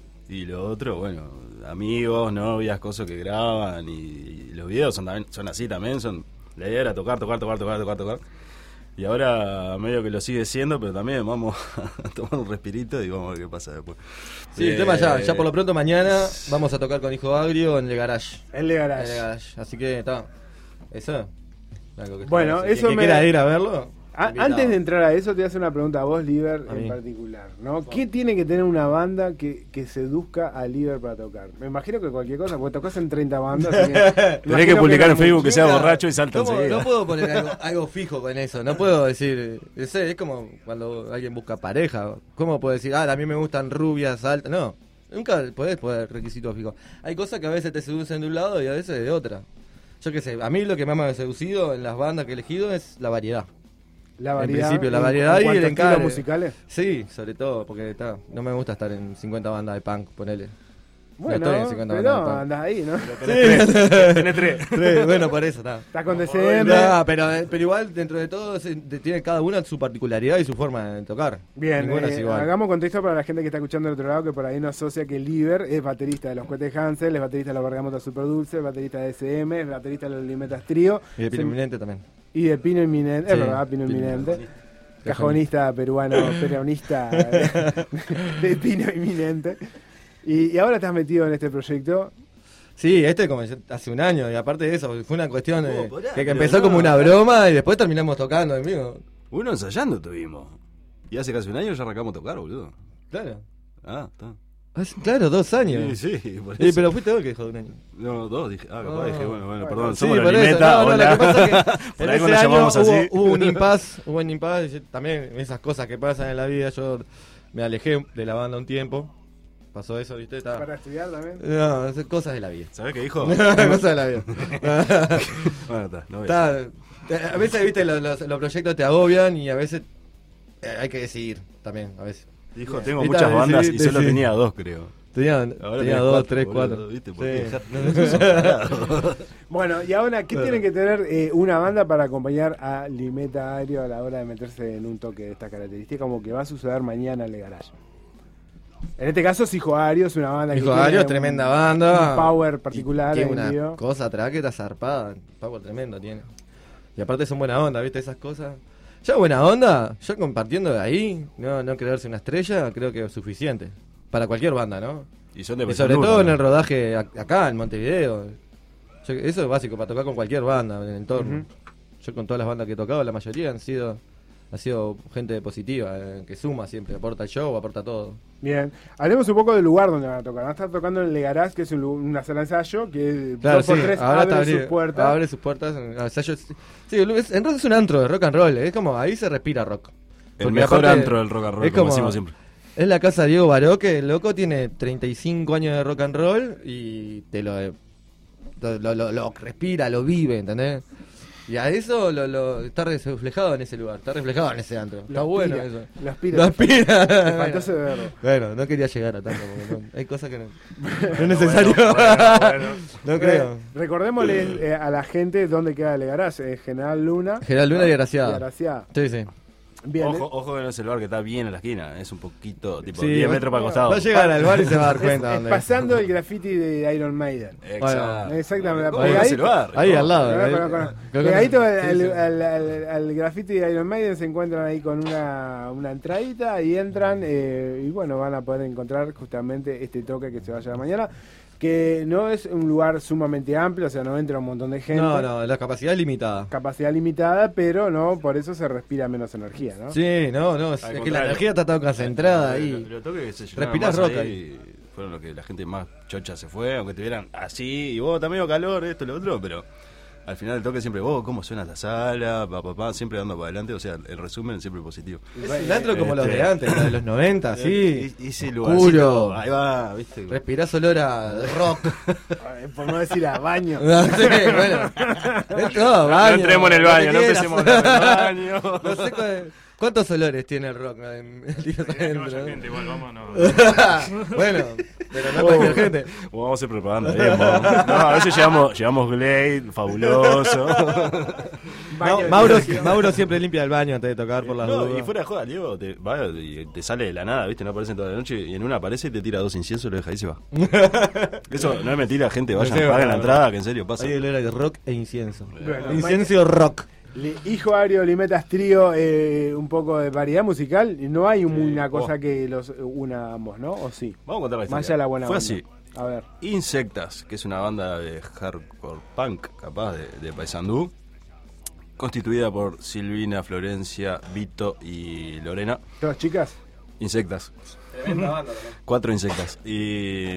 U: y lo otro, bueno, amigos, novias, cosas que graban y, y los videos son, también, son así también. Son, la idea era tocar, tocar, tocar, tocar, tocar, tocar. Y ahora medio que lo sigue siendo, pero también vamos a tomar un respirito y vamos a ver qué pasa después.
D: Sí, el
U: Eh,
D: tema ya, ya por lo pronto mañana vamos a tocar con Hijo Agrio en Le Garage.
B: En Le Garage.
D: En Le Garage. Así que está. Eso. Algo que
B: Bueno,
D: quien
B: eso
D: que
B: me-
D: quiera ir a verlo.
B: A-
D: invitado.
B: antes de entrar a eso, te voy a hacer una pregunta a vos, Liber,
D: A
B: en
D: mí.
B: particular, ¿no? ¿Qué tiene que tener una banda que, que seduzca a Liber para tocar? Me imagino que cualquier cosa, porque tocas en treinta bandas. así que
U: Tenés
B: imagino
U: que publicar
B: no
U: en Facebook que sea
D: Mira,
U: borracho y salta
D: ¿cómo?
U: enseguida.
D: No puedo poner algo, algo fijo con eso. No puedo decir. Es, es como cuando alguien busca pareja. ¿Cómo puedo decir, ah, a mí me gustan rubias, altas? No. Nunca podés poner requisitos fijos. Hay cosas que a veces te seducen de un lado y a veces de otra. Yo qué sé, a mí lo que más me ha seducido en las bandas que he elegido es la variedad.
B: La variedad.
D: En principio, la
B: en-
D: variedad
B: en
D: y
B: cuanto
D: el
B: a estilos
D: encare.
B: musicales.
D: Sí, sobre todo, porque ta, no me gusta estar en cincuenta bandas de punk, ponele.
B: Bueno,
D: no estoy en cincuenta
B: pero
D: bandas de punk.
B: andás ahí, ¿no?
D: Sí.
U: Tenés tres.
D: Tres, bueno, por eso está.
B: Estás condescendiente.
D: No, pero, pero igual, dentro de todo, se- de- tiene cada una su particularidad y su forma de tocar.
B: Bien,
D: Ninguna
B: eh,
D: es igual.
B: hagamos contexto para la gente que está escuchando del otro lado, que por ahí no asocia que Liber es baterista de los Cohetes Hansel, es baterista de los Bergamotas Super Dulce, es baterista de S M, es baterista de los Limetas Trío.
D: Y de Pino
B: Se-
D: Inminente también.
B: Y de Pino Inminente, es
D: Sí,
B: verdad, Pino
D: Pino
B: Inminente.
D: Inminente.
B: Cajonista peruano, peronista de, de Pino Inminente. Y, y ahora estás metido en este proyecto.
D: Sí, este comenzó hace un año y aparte de eso, fue una cuestión de-
U: Oh, pará,
D: que, que
U: pero
D: empezó
U: no.
D: como una broma y después terminamos tocando, amigo.
U: Uno ensayando tuvimos. Y hace casi un año ya arrancamos a tocar, boludo.
D: Claro.
U: Ah, está.
D: Hace- claro, dos años.
U: Sí, sí, por
D: Sí,
U: eso.
D: pero fuiste vos que dejó de un año.
U: No, dos, dije. Ah, capaz
D: Ah.
U: dije, bueno, bueno,
D: Bueno,
U: perdón,
D: sí,
U: somos la
D: por eso.
U: Limeta,
D: No, no,
U: hola.
D: lo que pasa es que
U: Por
D: en
U: algo
D: ese
U: nos
D: año
U: llamamos
D: hubo,
U: así.
D: hubo un impas, hubo un impas, y yo- también esas cosas que pasan en la vida, yo me alejé de la banda un tiempo. Pasó eso, ¿viste? Estaba-
B: Para estudiar también.
D: No, son cosas de la vida.
U: ¿Sabés qué dijo?
D: Cosas de la vida.
U: Bueno, está, no voy
D: Está,
U: a
D: a veces, viste, los, los- los proyectos te agobian y a veces eh, hay que decidir también, a veces.
U: Dijo, tengo
D: Viste,
U: muchas
D: a
U: bandas
D: veces,
U: y
D: sí,
U: solo
D: sí.
U: tenía dos, creo.
D: Tenía,
U: Ahora
D: tenía
U: tenés
D: dos,
U: cuatro,
D: tres,
U: boludo,
D: cuatro.
U: ¿viste? ¿Por
D: Sí.
U: qué dejaste eso separado?
B: Bueno, y ahora, ¿qué tiene que tener eh, una banda para acompañar a Limeta Ario a la hora de meterse en un toque de esta característica, como que va a suceder mañana en Le Garage? En este caso, es Hijo Ario, es una banda
D: Hijo
B: que
D: Ario,
B: tiene un-
D: tremenda banda.
B: un power
D: Y
B: particular
D: tiene
B: en
D: una
B: vivo.
D: cosa atrás que está zarpada. Un power tremendo tiene. Y aparte son buena onda, ¿viste? Esas cosas. Ya buena onda, ya compartiendo de ahí, no, no creerse una estrella, creo que es suficiente. Para cualquier banda, ¿no?
U: Y son de
D: Y sobre
U: Paysandú,
D: todo en
U: ¿no?
D: el rodaje ac- acá, en Montevideo. Yo- eso es básico para tocar con cualquier banda en el entorno.
B: Ujú.
D: Yo con todas las bandas que he tocado, la mayoría han sido ha sido gente positiva, eh, que suma siempre, aporta el show, aporta todo.
B: Bien, hablemos un poco del lugar donde van a tocar. Van a estar tocando en Le Garage, que es un lu- una sala de ensayo, que
D: Claro,
B: dos por
D: sí,
B: tres
D: ahora
B: abre
D: está abri-
B: sus puertas.
D: Abre sus puertas. en- ensayo- sí, sí, es- en realidad es un antro de rock and roll. Es como, ahí se respira rock.
U: El
D: Porque
U: mejor
D: aparte,
U: antro del rock and roll,
D: es
U: como decimos siempre.
D: Es la casa de Diego Baró, que el loco tiene treinta y cinco años de rock and roll y te lo, lo, lo, lo- lo respira, lo vive, ¿entendés? Y a eso lo, lo está reflejado en ese lugar, está reflejado en ese antro. Está
B: Lo
D: bueno
B: aspira,
D: eso.
B: lo aspira.
D: Lo aspira.
B: Le faltó
D: Bueno.
B: ese verbo.
D: Bueno, no quería llegar a tanto. porque no- hay cosas que no, no es
B: Bueno,
D: necesario.
B: bueno, bueno.
D: No creo.
B: Eh, recordémosle eh, a la gente dónde queda Le Garage. Eh, General Luna.
D: General Luna y Graciada.
B: Y Graciada.
D: Sí, sí.
B: Bien,
U: ojo,
B: eh.
U: ojo que no es el bar que está bien en la esquina, es un poquito, tipo
D: Sí,
U: diez
D: va-
U: metros para el costado.
D: va a llegar al bar y se va a dar cuenta
B: Es,
D: dónde
B: es
D: es.
B: pasando el graffiti de Iron Maiden.
U: Exacto.
B: Exactamente.
U: ¿Cómo no es el bar?
D: Ahí al lado.
B: Conozco,
D: eh.
B: conozco.
D: Creo que
B: Pegadito
D: no.
B: al,
D: Sí,
B: al,
D: sí.
B: al, al- al graffiti de Iron Maiden se encuentran ahí con una, una entradita y entran eh, y bueno, van a poder encontrar justamente este toque que se va a llevar mañana, que no es un lugar sumamente amplio, o sea, no entra un montón de gente.
D: No, no, la capacidad es limitada.
B: Capacidad limitada, pero no, por eso se respira menos energía, ¿no?
D: Sí, no, no, es,
U: Al
D: es que
U: contrario.
D: la energía está tan concentrada
U: Los-
D: ahí.
U: los toques que se llenaron
D: Respirás
U: más
D: rock ahí.
U: ahí fueron los que la gente más chocha se fue, aunque tuvieran así, y vos también calor, esto, lo otro, pero al final del toque siempre, vos, cómo suena esta sala, papá, pa, pa, siempre dando para adelante, o sea, el resumen siempre positivo.
D: Es un antro como los de
U: Este,
D: antes, los de los noventa, sí.
U: y- y ese
D: Oscuro.
U: lugarcito, ahí va, viste.
D: Respirás olor a rock.
B: Ay, por no decir a baño.
D: No, sí, bueno. Es todo,
U: No
D: baño,
U: entremos en el
D: lo que
U: baño, no
D: quieras.
U: empecemos a hablar del baño.
D: No sé cuál- cuántos olores tiene el rock en el día
V: Que
D: adentro.
V: vaya gente, igual, vamos, no.
D: Bueno, pero no
U: Oh,
D: cualquier gente.
U: vamos a hacer propaganda, bien, vamos. No, a veces llevamos, llevamos Glade, fabuloso.
D: No, Mauro, Mauro siempre limpia el baño antes de tocar por las
U: No,
D: dudas.
U: y fuera de joda, Diego, te, va y te sale de la nada, ¿viste? No aparecen toda la noche y en una aparece y te tira dos inciensos y lo deja ahí y se va. Eso no es mentira, gente, vayan,
D: No sé,
U: paguen la
D: bueno.
U: entrada, que en serio pasa.
D: Hay olor a rock e incienso.
B: Bueno,
D: Incienso rock.
B: Le- Hijo Ario Limetas Trío, eh, un poco de variedad musical. No hay un-
U: Sí.
B: una cosa
U: Oh.
B: que los una a ambos, ¿no? ¿O sí?
U: Vamos a contar la historia.
B: Más allá de la buena
U: Fue
B: onda.
U: así.
B: A ver.
U: Insectas, que es una banda de hardcore punk, capaz, de, de Paysandú, constituida por Silvina, Florencia, Vito y Lorena.
B: ¿Todas chicas?
U: Insectas.
D: Tremenda banda también.
U: Cuatro insectas. Y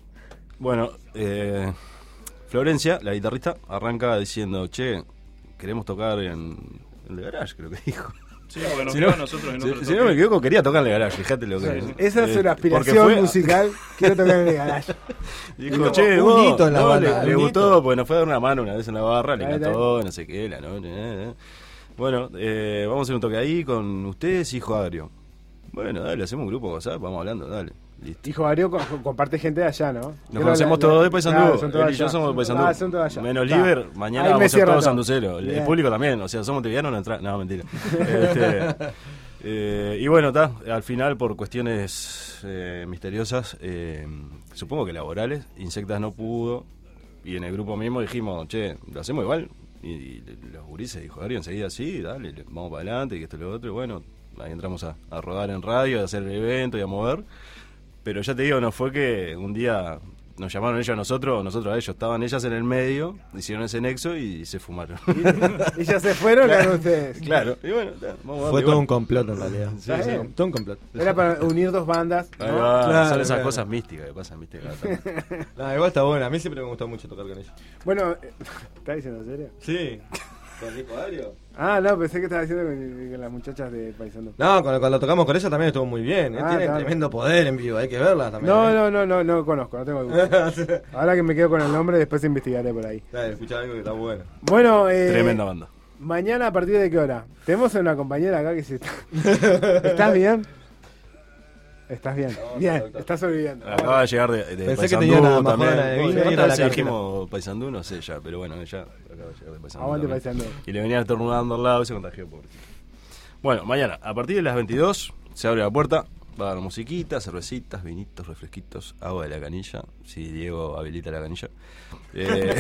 U: bueno, eh, Florencia, la guitarrista, arranca diciendo, che, queremos tocar en el Garage, creo que dijo.
V: Sí, porque nos
U: Si
V: quedó
U: no-
V: a nosotros en
U: si-
V: otro
U: si no
V: toque.
U: me equivoco, quería tocar en el Garage, fíjate lo que...
B: Esa es
U: eh,
B: una
U: porque
B: aspiración
U: fue-
B: musical. Quiero tocar en el garage.
U: Dijo,
B: Como
U: che,
B: un
U: vos,
B: hito en la
U: no,
B: banda,
U: le, le
B: un
U: gustó, porque nos fue a dar una mano una vez en la barra, le
B: Ahí está.
U: encantó, no sé qué, la noche. eh, eh. Bueno, eh, vamos a hacer un toque ahí con ustedes, Hijo Agrio. Bueno, dale, hacemos un grupo de WhatsApp, vamos hablando, dale. Listo.
B: Hijo Ario co- co- comparte gente de allá, ¿no?
U: Nos
B: Creo
U: conocemos
B: la- la-
U: todos de Paysandú.
B: Claro, son todos
U: Él y yo
B: allá.
U: somos de Paysandú.
B: Ah, son todos allá.
U: Menos
B: Está.
U: Liber, mañana
B: Ahí me
U: vamos a ser
B: cierra
U: todos
B: todo.
U: sanduceros. El
B: Bien.
U: público también, o sea, somos montevideanos, no entra. No, mentira. Este, eh, y bueno, está, al final, por cuestiones eh, misteriosas, eh, supongo que laborales, Insectas no pudo. Y en el grupo mismo dijimos, che, lo hacemos igual. Y, y los gurises dijo, Ari, enseguida sí, dale, le- vamos para adelante, y que esto y lo otro. Y bueno, ahí entramos a, a rodar en radio, a hacer el evento y a mover. Pero ya te digo, no fue que un día nos llamaron ellos a nosotros, nosotros a ellos. Estaban ellas en el medio, hicieron ese nexo y se fumaron.
B: Y ya se fueron,
U: Claro.
B: claro, ustedes.
U: Claro, y bueno, ta, vamos a
D: Fue
U: darle,
D: todo
U: bueno.
D: un complot en realidad.
U: Sí,
B: Está
U: sí.
B: bien.
D: Todo un complot.
B: Era para unir dos bandas.
U: Ahí
B: ¿no?
U: va,
D: Claro,
U: son esas
D: claro.
U: cosas místicas que pasan, viste. Cada tanto.
D: No, igual está bueno. A mí siempre me gustó mucho tocar con ellos.
B: Bueno, eh, ¿estás diciendo en serio?
D: Sí. ¿Con Hijo Ario?
B: Ah, no, pensé que estabas diciendo con, con las muchachas de Paysandú.
D: No, cuando, cuando tocamos con ella también estuvo muy bien. ¿eh?
B: Ah,
D: Tiene
B: claro.
D: tremendo poder en vivo, hay que verla también.
B: No,
D: ¿eh?
B: no, no, no, no conozco, no tengo duda. Ahora que me quedo con el nombre, después investigaré por ahí.
D: Dale, escuchá algo que está bueno.
B: Bueno, eh,
U: Tremenda banda.
B: mañana a partir de qué hora? Tenemos a una compañera acá que se está... ¿Estás bien? Estás bien, bien, estás sobreviviendo.
U: Acaba de llegar de, de
D: Pensé que
U: Paysandú
D: tenía una
U: también.
D: majona de vino y
U: ¿Cuántas
D: era la
U: veces
D: cartera?
U: dijimos Paysandú? No sé ya, pero bueno, ella acaba de llegar de Paysandú.
B: Aguante
U: también.
B: Paysandú.
U: Y le venía estornudando al lado y se contagió, pobre. Bueno, mañana, a partir de las veintidós, se abre la puerta. Va a haber musiquita, cervecitas, vinitos, refresquitos, agua de la canilla. Si Diego habilita la canilla. Eh,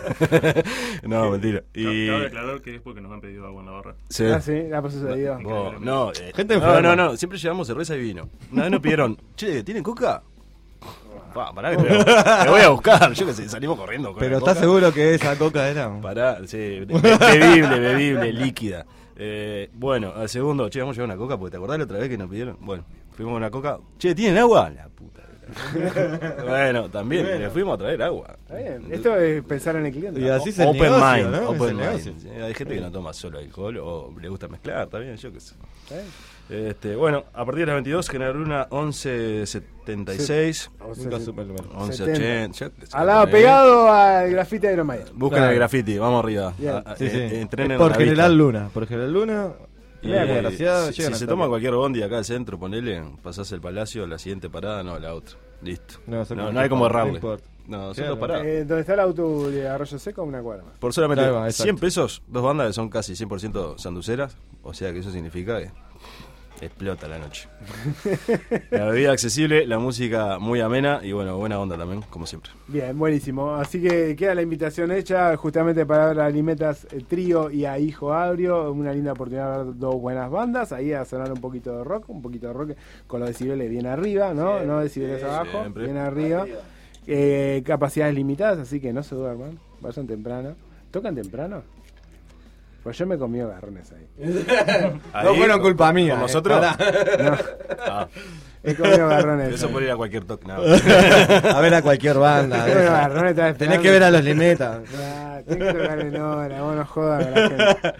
U: no, mentira. Y...
V: Cabe aclarar que es porque nos han pedido agua en la barra.
U: Sí.
B: Ah, sí, la pasó sucedido.
U: No, no, eh,
D: Gente
U: no,
D: enferma.
U: no, no, siempre llevamos cerveza y vino. Una vez nos pidieron, che, ¿tienen coca? Pa, pará que te voy, a, te voy a buscar. Yo que sé, salimos corriendo con
D: Pero
U: la
D: ¿estás
U: coca.
D: seguro que esa coca era?
U: Pará, sí, be- bebible, bebible, líquida. Eh, bueno, al segundo, che, vamos a llevar una coca, porque te acordás la otra vez que nos pidieron. Bueno, fuimos a una coca. Che, ¿tienen agua? La puta. Bueno, también,
B: Bueno.
U: le fuimos a traer agua.
B: Está bien, esto es pensar en el cliente.
D: Y así es el
U: Open
D: negocio,
U: mind,
D: ¿no? Es
U: open
D: el
U: mind.
D: negocio.
U: Sí, hay gente que no toma solo alcohol o le gusta mezclar, está bien, yo qué sé.
B: ¿Está bien?
U: Este, bueno, a partir de las veintidós, General Luna once setenta y seis,
D: Nunca supe el número.
U: once
B: setenta.
U: ochenta. yo qué sé,
B: Al lado,
U: eh.
B: pegado al grafite de Iron Maiden.
U: Busquen
D: Claro.
U: el graffiti, vamos arriba.
B: Bien.
U: A- a-
D: Sí, sí.
U: eh, entrenen
D: Es por
U: la
D: General
U: vista.
D: Luna. Por General Luna.
U: Y,
D: Mira,
U: eh,
D: desgraciado,
U: si,
D: llegan
U: si
D: a
U: se
D: estar
U: toma
D: bien.
U: cualquier bondi acá al centro, ponele, pasás el Palacio, la siguiente parada, no, la otra. Listo.
D: No, son
U: No,
D: como
U: no hay como
D: no
U: errarle.
D: importa.
U: No, son
D: Claro.
U: dos paradas.
B: Eh, donde está el auto de Arroyo Seco, una cuadra más.
U: Por solamente
D: Claro, exacto.
U: cien pesos, dos bandas que son casi cien por ciento sanduceras, o sea que eso significa que explota la noche. La bebida accesible, la música muy amena y bueno, buena onda también, como siempre.
B: Bien, buenísimo. Así que queda la invitación hecha justamente para ver a Limetas eh, Trío y a Hijo Agrio. Una linda oportunidad de ver dos buenas bandas. Ahí a sonar un poquito de rock, un poquito de rock con los decibeles bien arriba, ¿no? Sí, no decibeles sí, abajo, siempre. Bien arriba. arriba. Eh, capacidades limitadas, así que no se duerman. Vayan temprano. ¿Tocan temprano? Pues yo me comí garrones ahí.
D: ahí no fueron culpa mía.
U: ¿Con nosotros?
B: Eh. No.
U: Ah.
B: He comido garrones.
U: Eso por ir a cualquier toque. No.
D: A ver a cualquier banda.
B: Garrones,
D: tenés que ver a los Limetas.
B: Ah, tenés que tocar en hora, vos no jodas con la gente.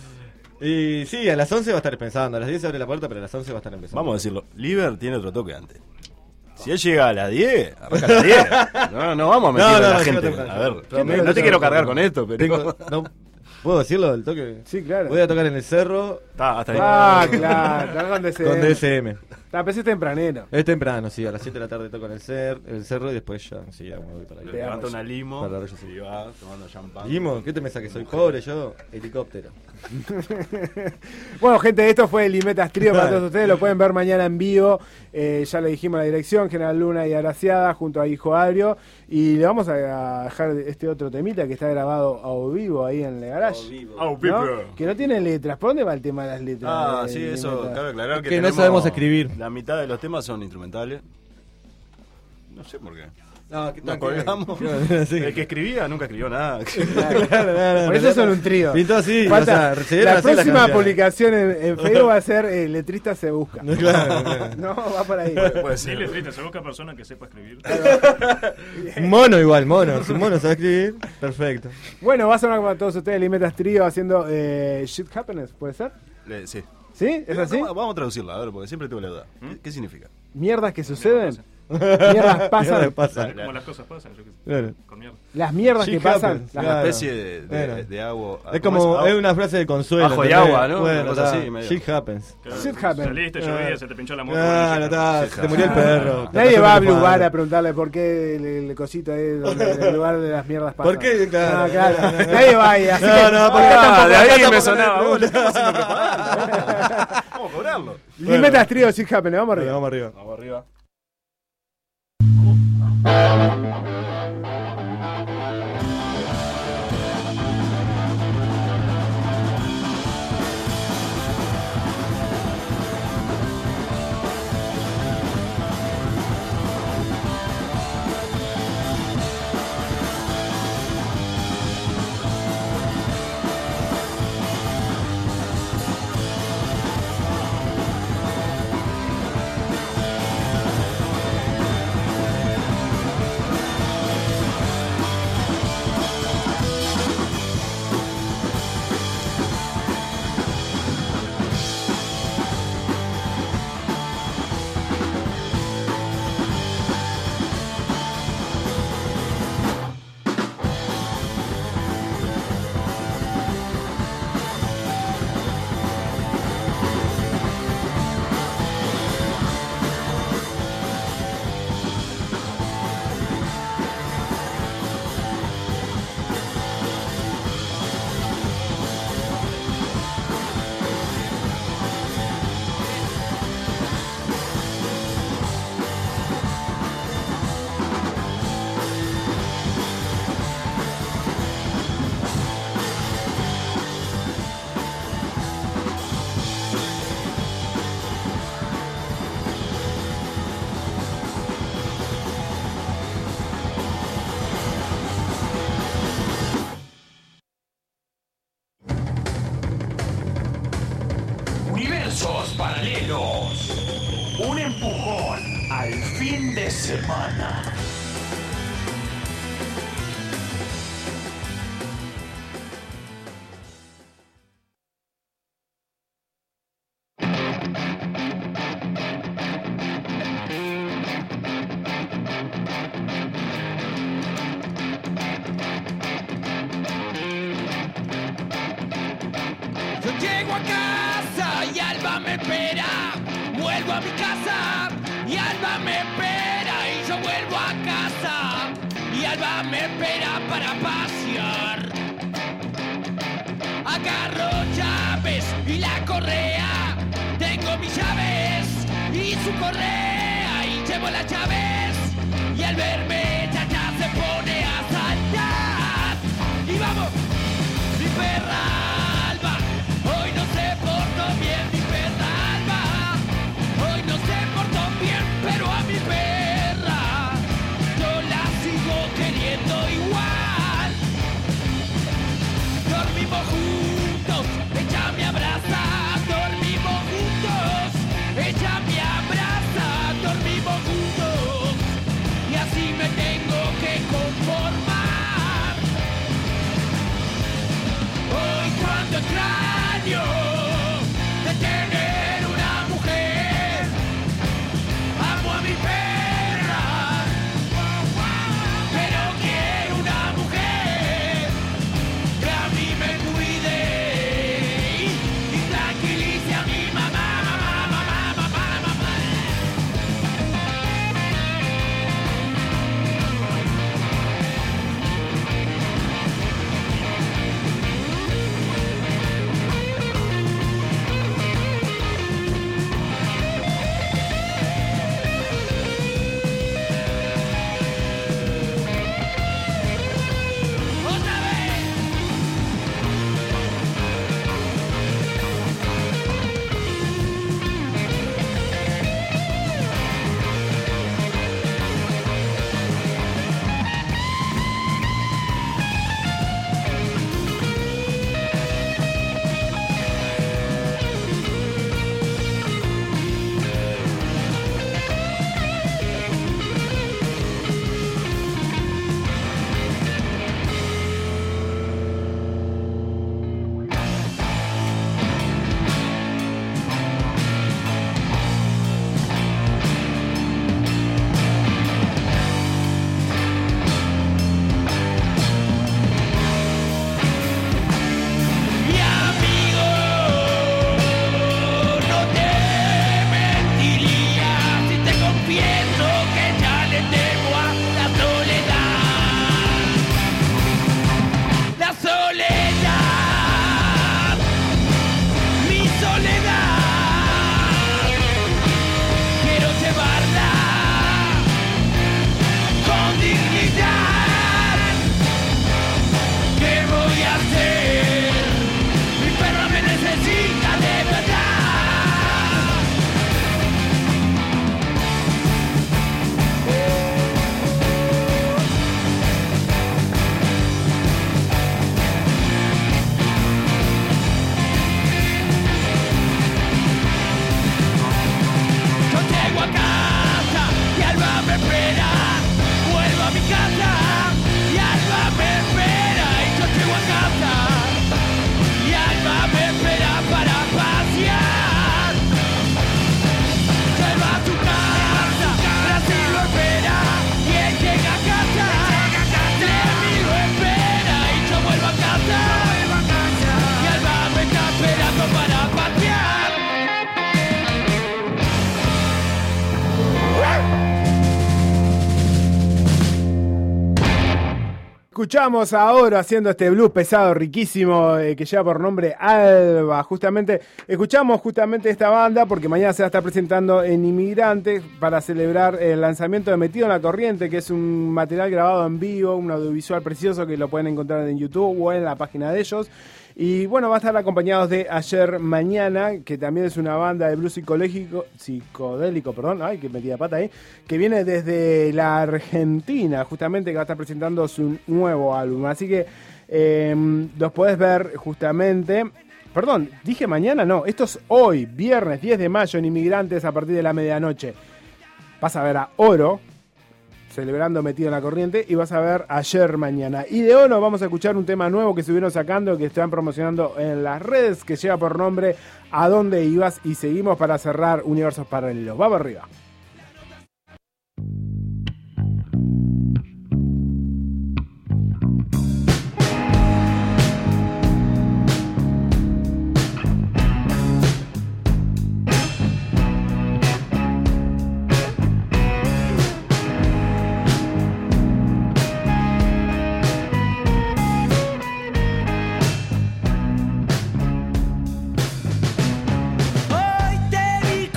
D: Y sí, a las once va a estar pensando. A las diez se abre la puerta, pero a las once va a estar empezando.
U: Vamos a decirlo. Liver tiene otro toque antes. Si él llega a las diez, arranca a las diez. No, no vamos a meter no, no, a la no, gente. No, a ver, no, no te quiero cargar con esto, pero...
D: Tengo, no, ¿puedo decirlo del toque?
B: Sí, claro.
D: Voy a tocar en el cerro.
U: Está, hasta ahí.
B: Ah, claro, con D S M.
D: Con D S M.
B: Ah, pero es tempranero.
D: Es temprano, sí, a las siete de la tarde toco en el, cer el cerro y después ya, sí, ya me voy para ahí.
U: Levanta una limo para y va tomando champán.
D: ¿Limo? ¿Qué te pensás que soy pobre yo? Helicóptero.
B: Bueno, gente, esto fue el Limetas Trío para todos ustedes. Lo pueden ver mañana en vivo. Eh, ya le dijimos la dirección, General Luna y Agraciada, junto a Hijo Agrio. Y le vamos a dejar este otro temita que está grabado a vivo ahí en el garage.
U: ¿No?
B: Que no tiene letras. ¿Por dónde va el tema de las letras?
U: Ah,
B: de,
U: sí,
B: de
U: eso, cabe aclarar que,
D: que no sabemos escribir.
U: La mitad de los temas son instrumentales. No sé por qué.
D: No,
U: nos colgamos. Sí. El que escribía nunca escribió nada.
B: Claro, claro, claro, por eso son un trío.
D: Pintó así.
B: Falta,
D: o sea,
B: la
D: así
B: próxima
D: la
B: publicación en, en Facebook va a ser eh, Letrista se busca.
D: Claro, claro.
B: No, va por ahí.
V: Puede, puede sí, Letrista se busca persona que sepa escribir.
D: Mono igual, mono. Si mono sabe escribir, perfecto.
B: Bueno, va a sonar para todos ustedes Limetas Trío haciendo eh, Shit Happiness, ¿puede ser?
U: Le, sí.
B: ¿Sí? ¿Es así?
U: Vamos a traducirla, a ver, porque siempre tuve la duda. ¿Qué, ¿Qué significa?
B: Mierdas que suceden. Mierdas pasan.
D: Mierdas pasan.
V: Como las cosas pasan, yo qué sé.
D: Claro.
V: Con mierda.
B: Las mierdas
D: Shit
B: que pasan.
D: happens,
U: Una
D: claro.
U: especie de, de,
D: Bueno.
U: de agua.
D: Es como, es una frase de consuelo.
U: Ajo y
D: ¿entendés?
U: agua, ¿no?
D: Bueno,
U: Una cosa
D: ta,
U: así, medio.
D: shit happens.
V: Claro.
B: Shit happens.
V: Saliste, llovía, se te pinchó la moto.
D: Claro, ta, se te murió el perro.
B: Nadie va a Blue Bar a preguntarle por qué el, el cosito es donde el lugar de las mierdas pasan.
D: ¿Por qué? Claro.
B: No, claro. Nadie va ahí. Así
D: No,
B: que,
D: no,
B: porque
D: porque
B: tampoco-
U: de ahí
D: acá
U: me
D: tampoco-
U: sonaba. Vos le estamos haciendo propaganda. Vamos a cobrarlo.
B: Limetas Trío, Shit Happiness. Vamos arriba.
D: Vamos arriba.
U: Vamos arriba.
A: Universos paralelos. Un empujón al fin de semana.
E: Yo llego a casa y Alba me espera. Vuelvo a mi casa y Alba me espera. Y yo vuelvo a casa y Alba me espera para pasear. Agarro llaves y la correa. Tengo llaves y su correa y llevo las llaves y al verme ya ya se pone a saltar y vamos, mi perra Alba, hoy no se portó bien, mi perra Alba, hoy no se portó bien, pero a mi perra yo la sigo queriendo igual. Dormimos juntos, ella me abraza, dormimos juntos, ella me abraza, dormimos juntos, y así me tengo que conformar. Hoy cuando extraño de tener una mujer, amo a mi perra, pero quiero una mujer que a mí me cuide y, y tranquilice a mi mamá, mamá, mamá, mamá, mamá. Otra vez. Mi amigo, no te mentiría si te confieso que ya le temo a la soledad. La soledad, mi soledad, quiero llevarla con dignidad. ¿Qué voy a hacer? Mi perra me necesita de verdad. Yo llego a casa y Alba me espera. Vuelvo a mi casa y Alba me espera. Y yo llego a casa y Alba me espera para pasear. Lleva a su casa, Brasil lo espera. Y él llega a casa, Lemmy lo espera. Y yo vuelvo a casa y Alba me está esperando para pasear.
B: Escuchamos ahora haciendo este blues pesado, riquísimo, eh, que lleva por nombre Alba. Justamente, escuchamos justamente esta banda porque mañana se va a estar presentando en Inmigrantes para celebrar el lanzamiento de Metido en la Corriente, que es un material grabado en vivo, un audiovisual precioso que lo pueden encontrar en YouTube o en la página de ellos. Y bueno, va a estar acompañados de Ayer Mañana, que también es una banda de blues psicológico, psicodélico, perdón, ay, que metida pata ahí, que viene desde la Argentina, justamente, que va a estar presentando su nuevo álbum. Así que eh, los podés ver justamente, perdón, dije mañana, no, esto es hoy, viernes diez de mayo en Inmigrantes a partir de la medianoche. Vas a ver a Oro, celebrando Metido en la Corriente, y vas a ver Ayer Mañana. Y de Oro vamos a escuchar un tema nuevo que estuvieron sacando, que están promocionando en las redes, que lleva por nombre ¿A dónde ibas? Y seguimos para cerrar Universos Paralelos. Vamos arriba.
E: Hoy te vi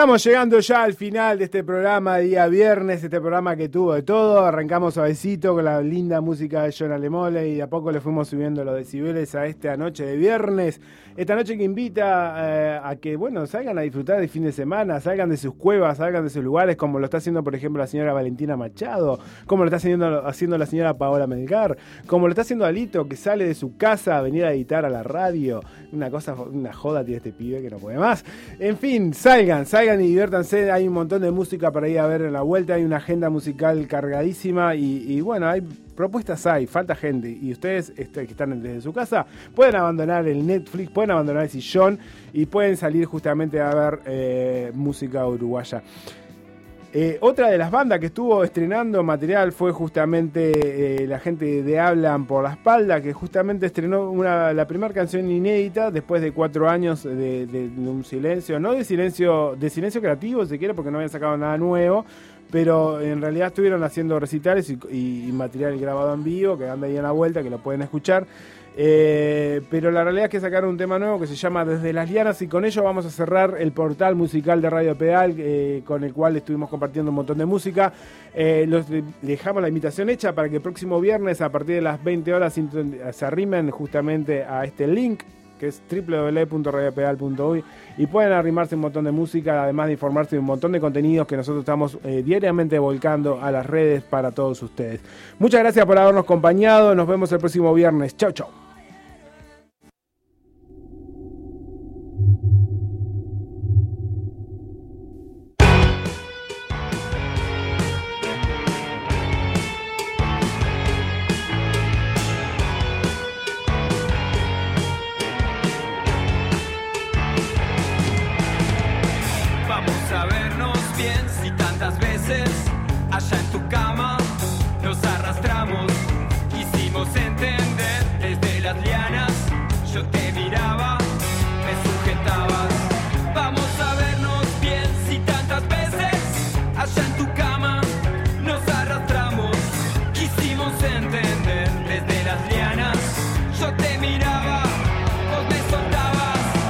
B: Estamos llegando ya al final de este programa día viernes, este programa que tuvo de todo. Arrancamos suavecito con la linda música de John Alemole y de a poco le fuimos subiendo los decibeles a esta noche de viernes. Esta noche que invita eh, a que, bueno, salgan a disfrutar del fin de semana, salgan de sus cuevas, salgan de sus lugares, como lo está haciendo, por ejemplo, la señora Valentina Machado, como lo está haciendo, haciendo la señora Paola Melgar, como lo está haciendo Alito, que sale de su casa a venir a editar a la radio. Una cosa, una joda tiene este pibe que no puede más. En fin, salgan, salgan y diviértanse. Hay un montón de música para ir a ver en la vuelta, hay una agenda musical cargadísima y, y bueno, hay propuestas, hay, falta gente. Y ustedes este, que están desde su casa pueden abandonar el Netflix, pueden abandonar el sillón y pueden salir justamente a ver eh, música uruguaya. Eh, otra de las bandas que estuvo estrenando material fue justamente eh, la gente de Hablan por la Espalda, que justamente estrenó una, la primera canción inédita después de cuatro años de, de, de un silencio, no de silencio, de silencio creativo si quiere, porque no habían sacado nada nuevo, pero en realidad estuvieron haciendo recitales y, y, y material grabado en vivo, que anda ahí en la vuelta, que lo pueden escuchar. Eh, pero la realidad es que sacaron un tema nuevo que se llama Desde las Lianas y con ello vamos a cerrar el portal musical de Radio Pedal, eh, con el cual estuvimos compartiendo un montón de música. Eh, los dejamos la invitación hecha para que el próximo viernes a partir de las veinte horas se arrimen justamente a este link que es doble u doble u doble u punto radio pedal punto uy y pueden arrimarse un montón de música, además de informarse de un montón de contenidos que nosotros estamos eh, diariamente volcando a las redes para todos ustedes. Muchas gracias por habernos acompañado, nos vemos el próximo viernes. Chau, chau.
E: Allá en tu cama nos arrastramos, quisimos entender desde las lianas. Yo te miraba, me sujetabas. Vamos a vernos bien si tantas veces allá en tu cama nos arrastramos, quisimos entender desde las lianas. Yo te miraba, vos me soltabas.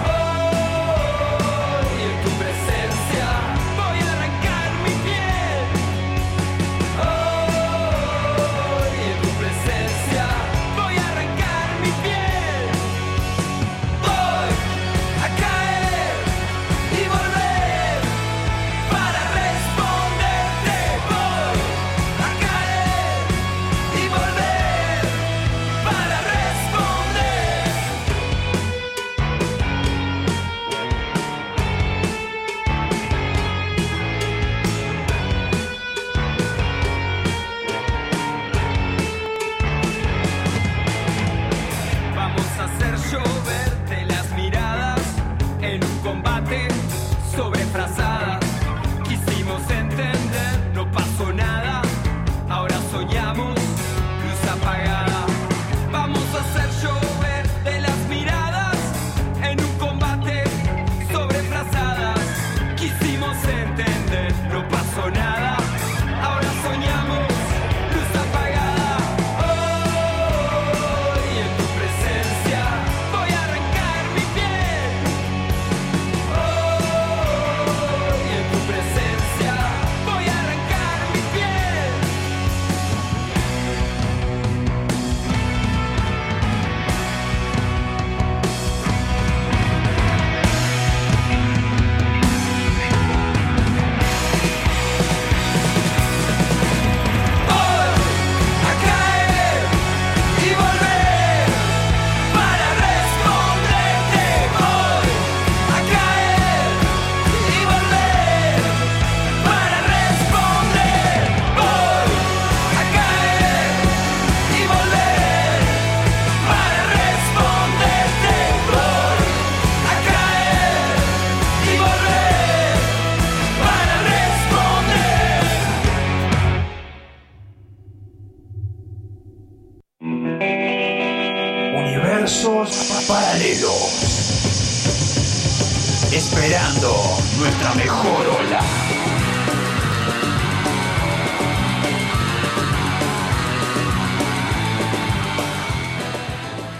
A: Universos paralelos, esperando nuestra mejor ola.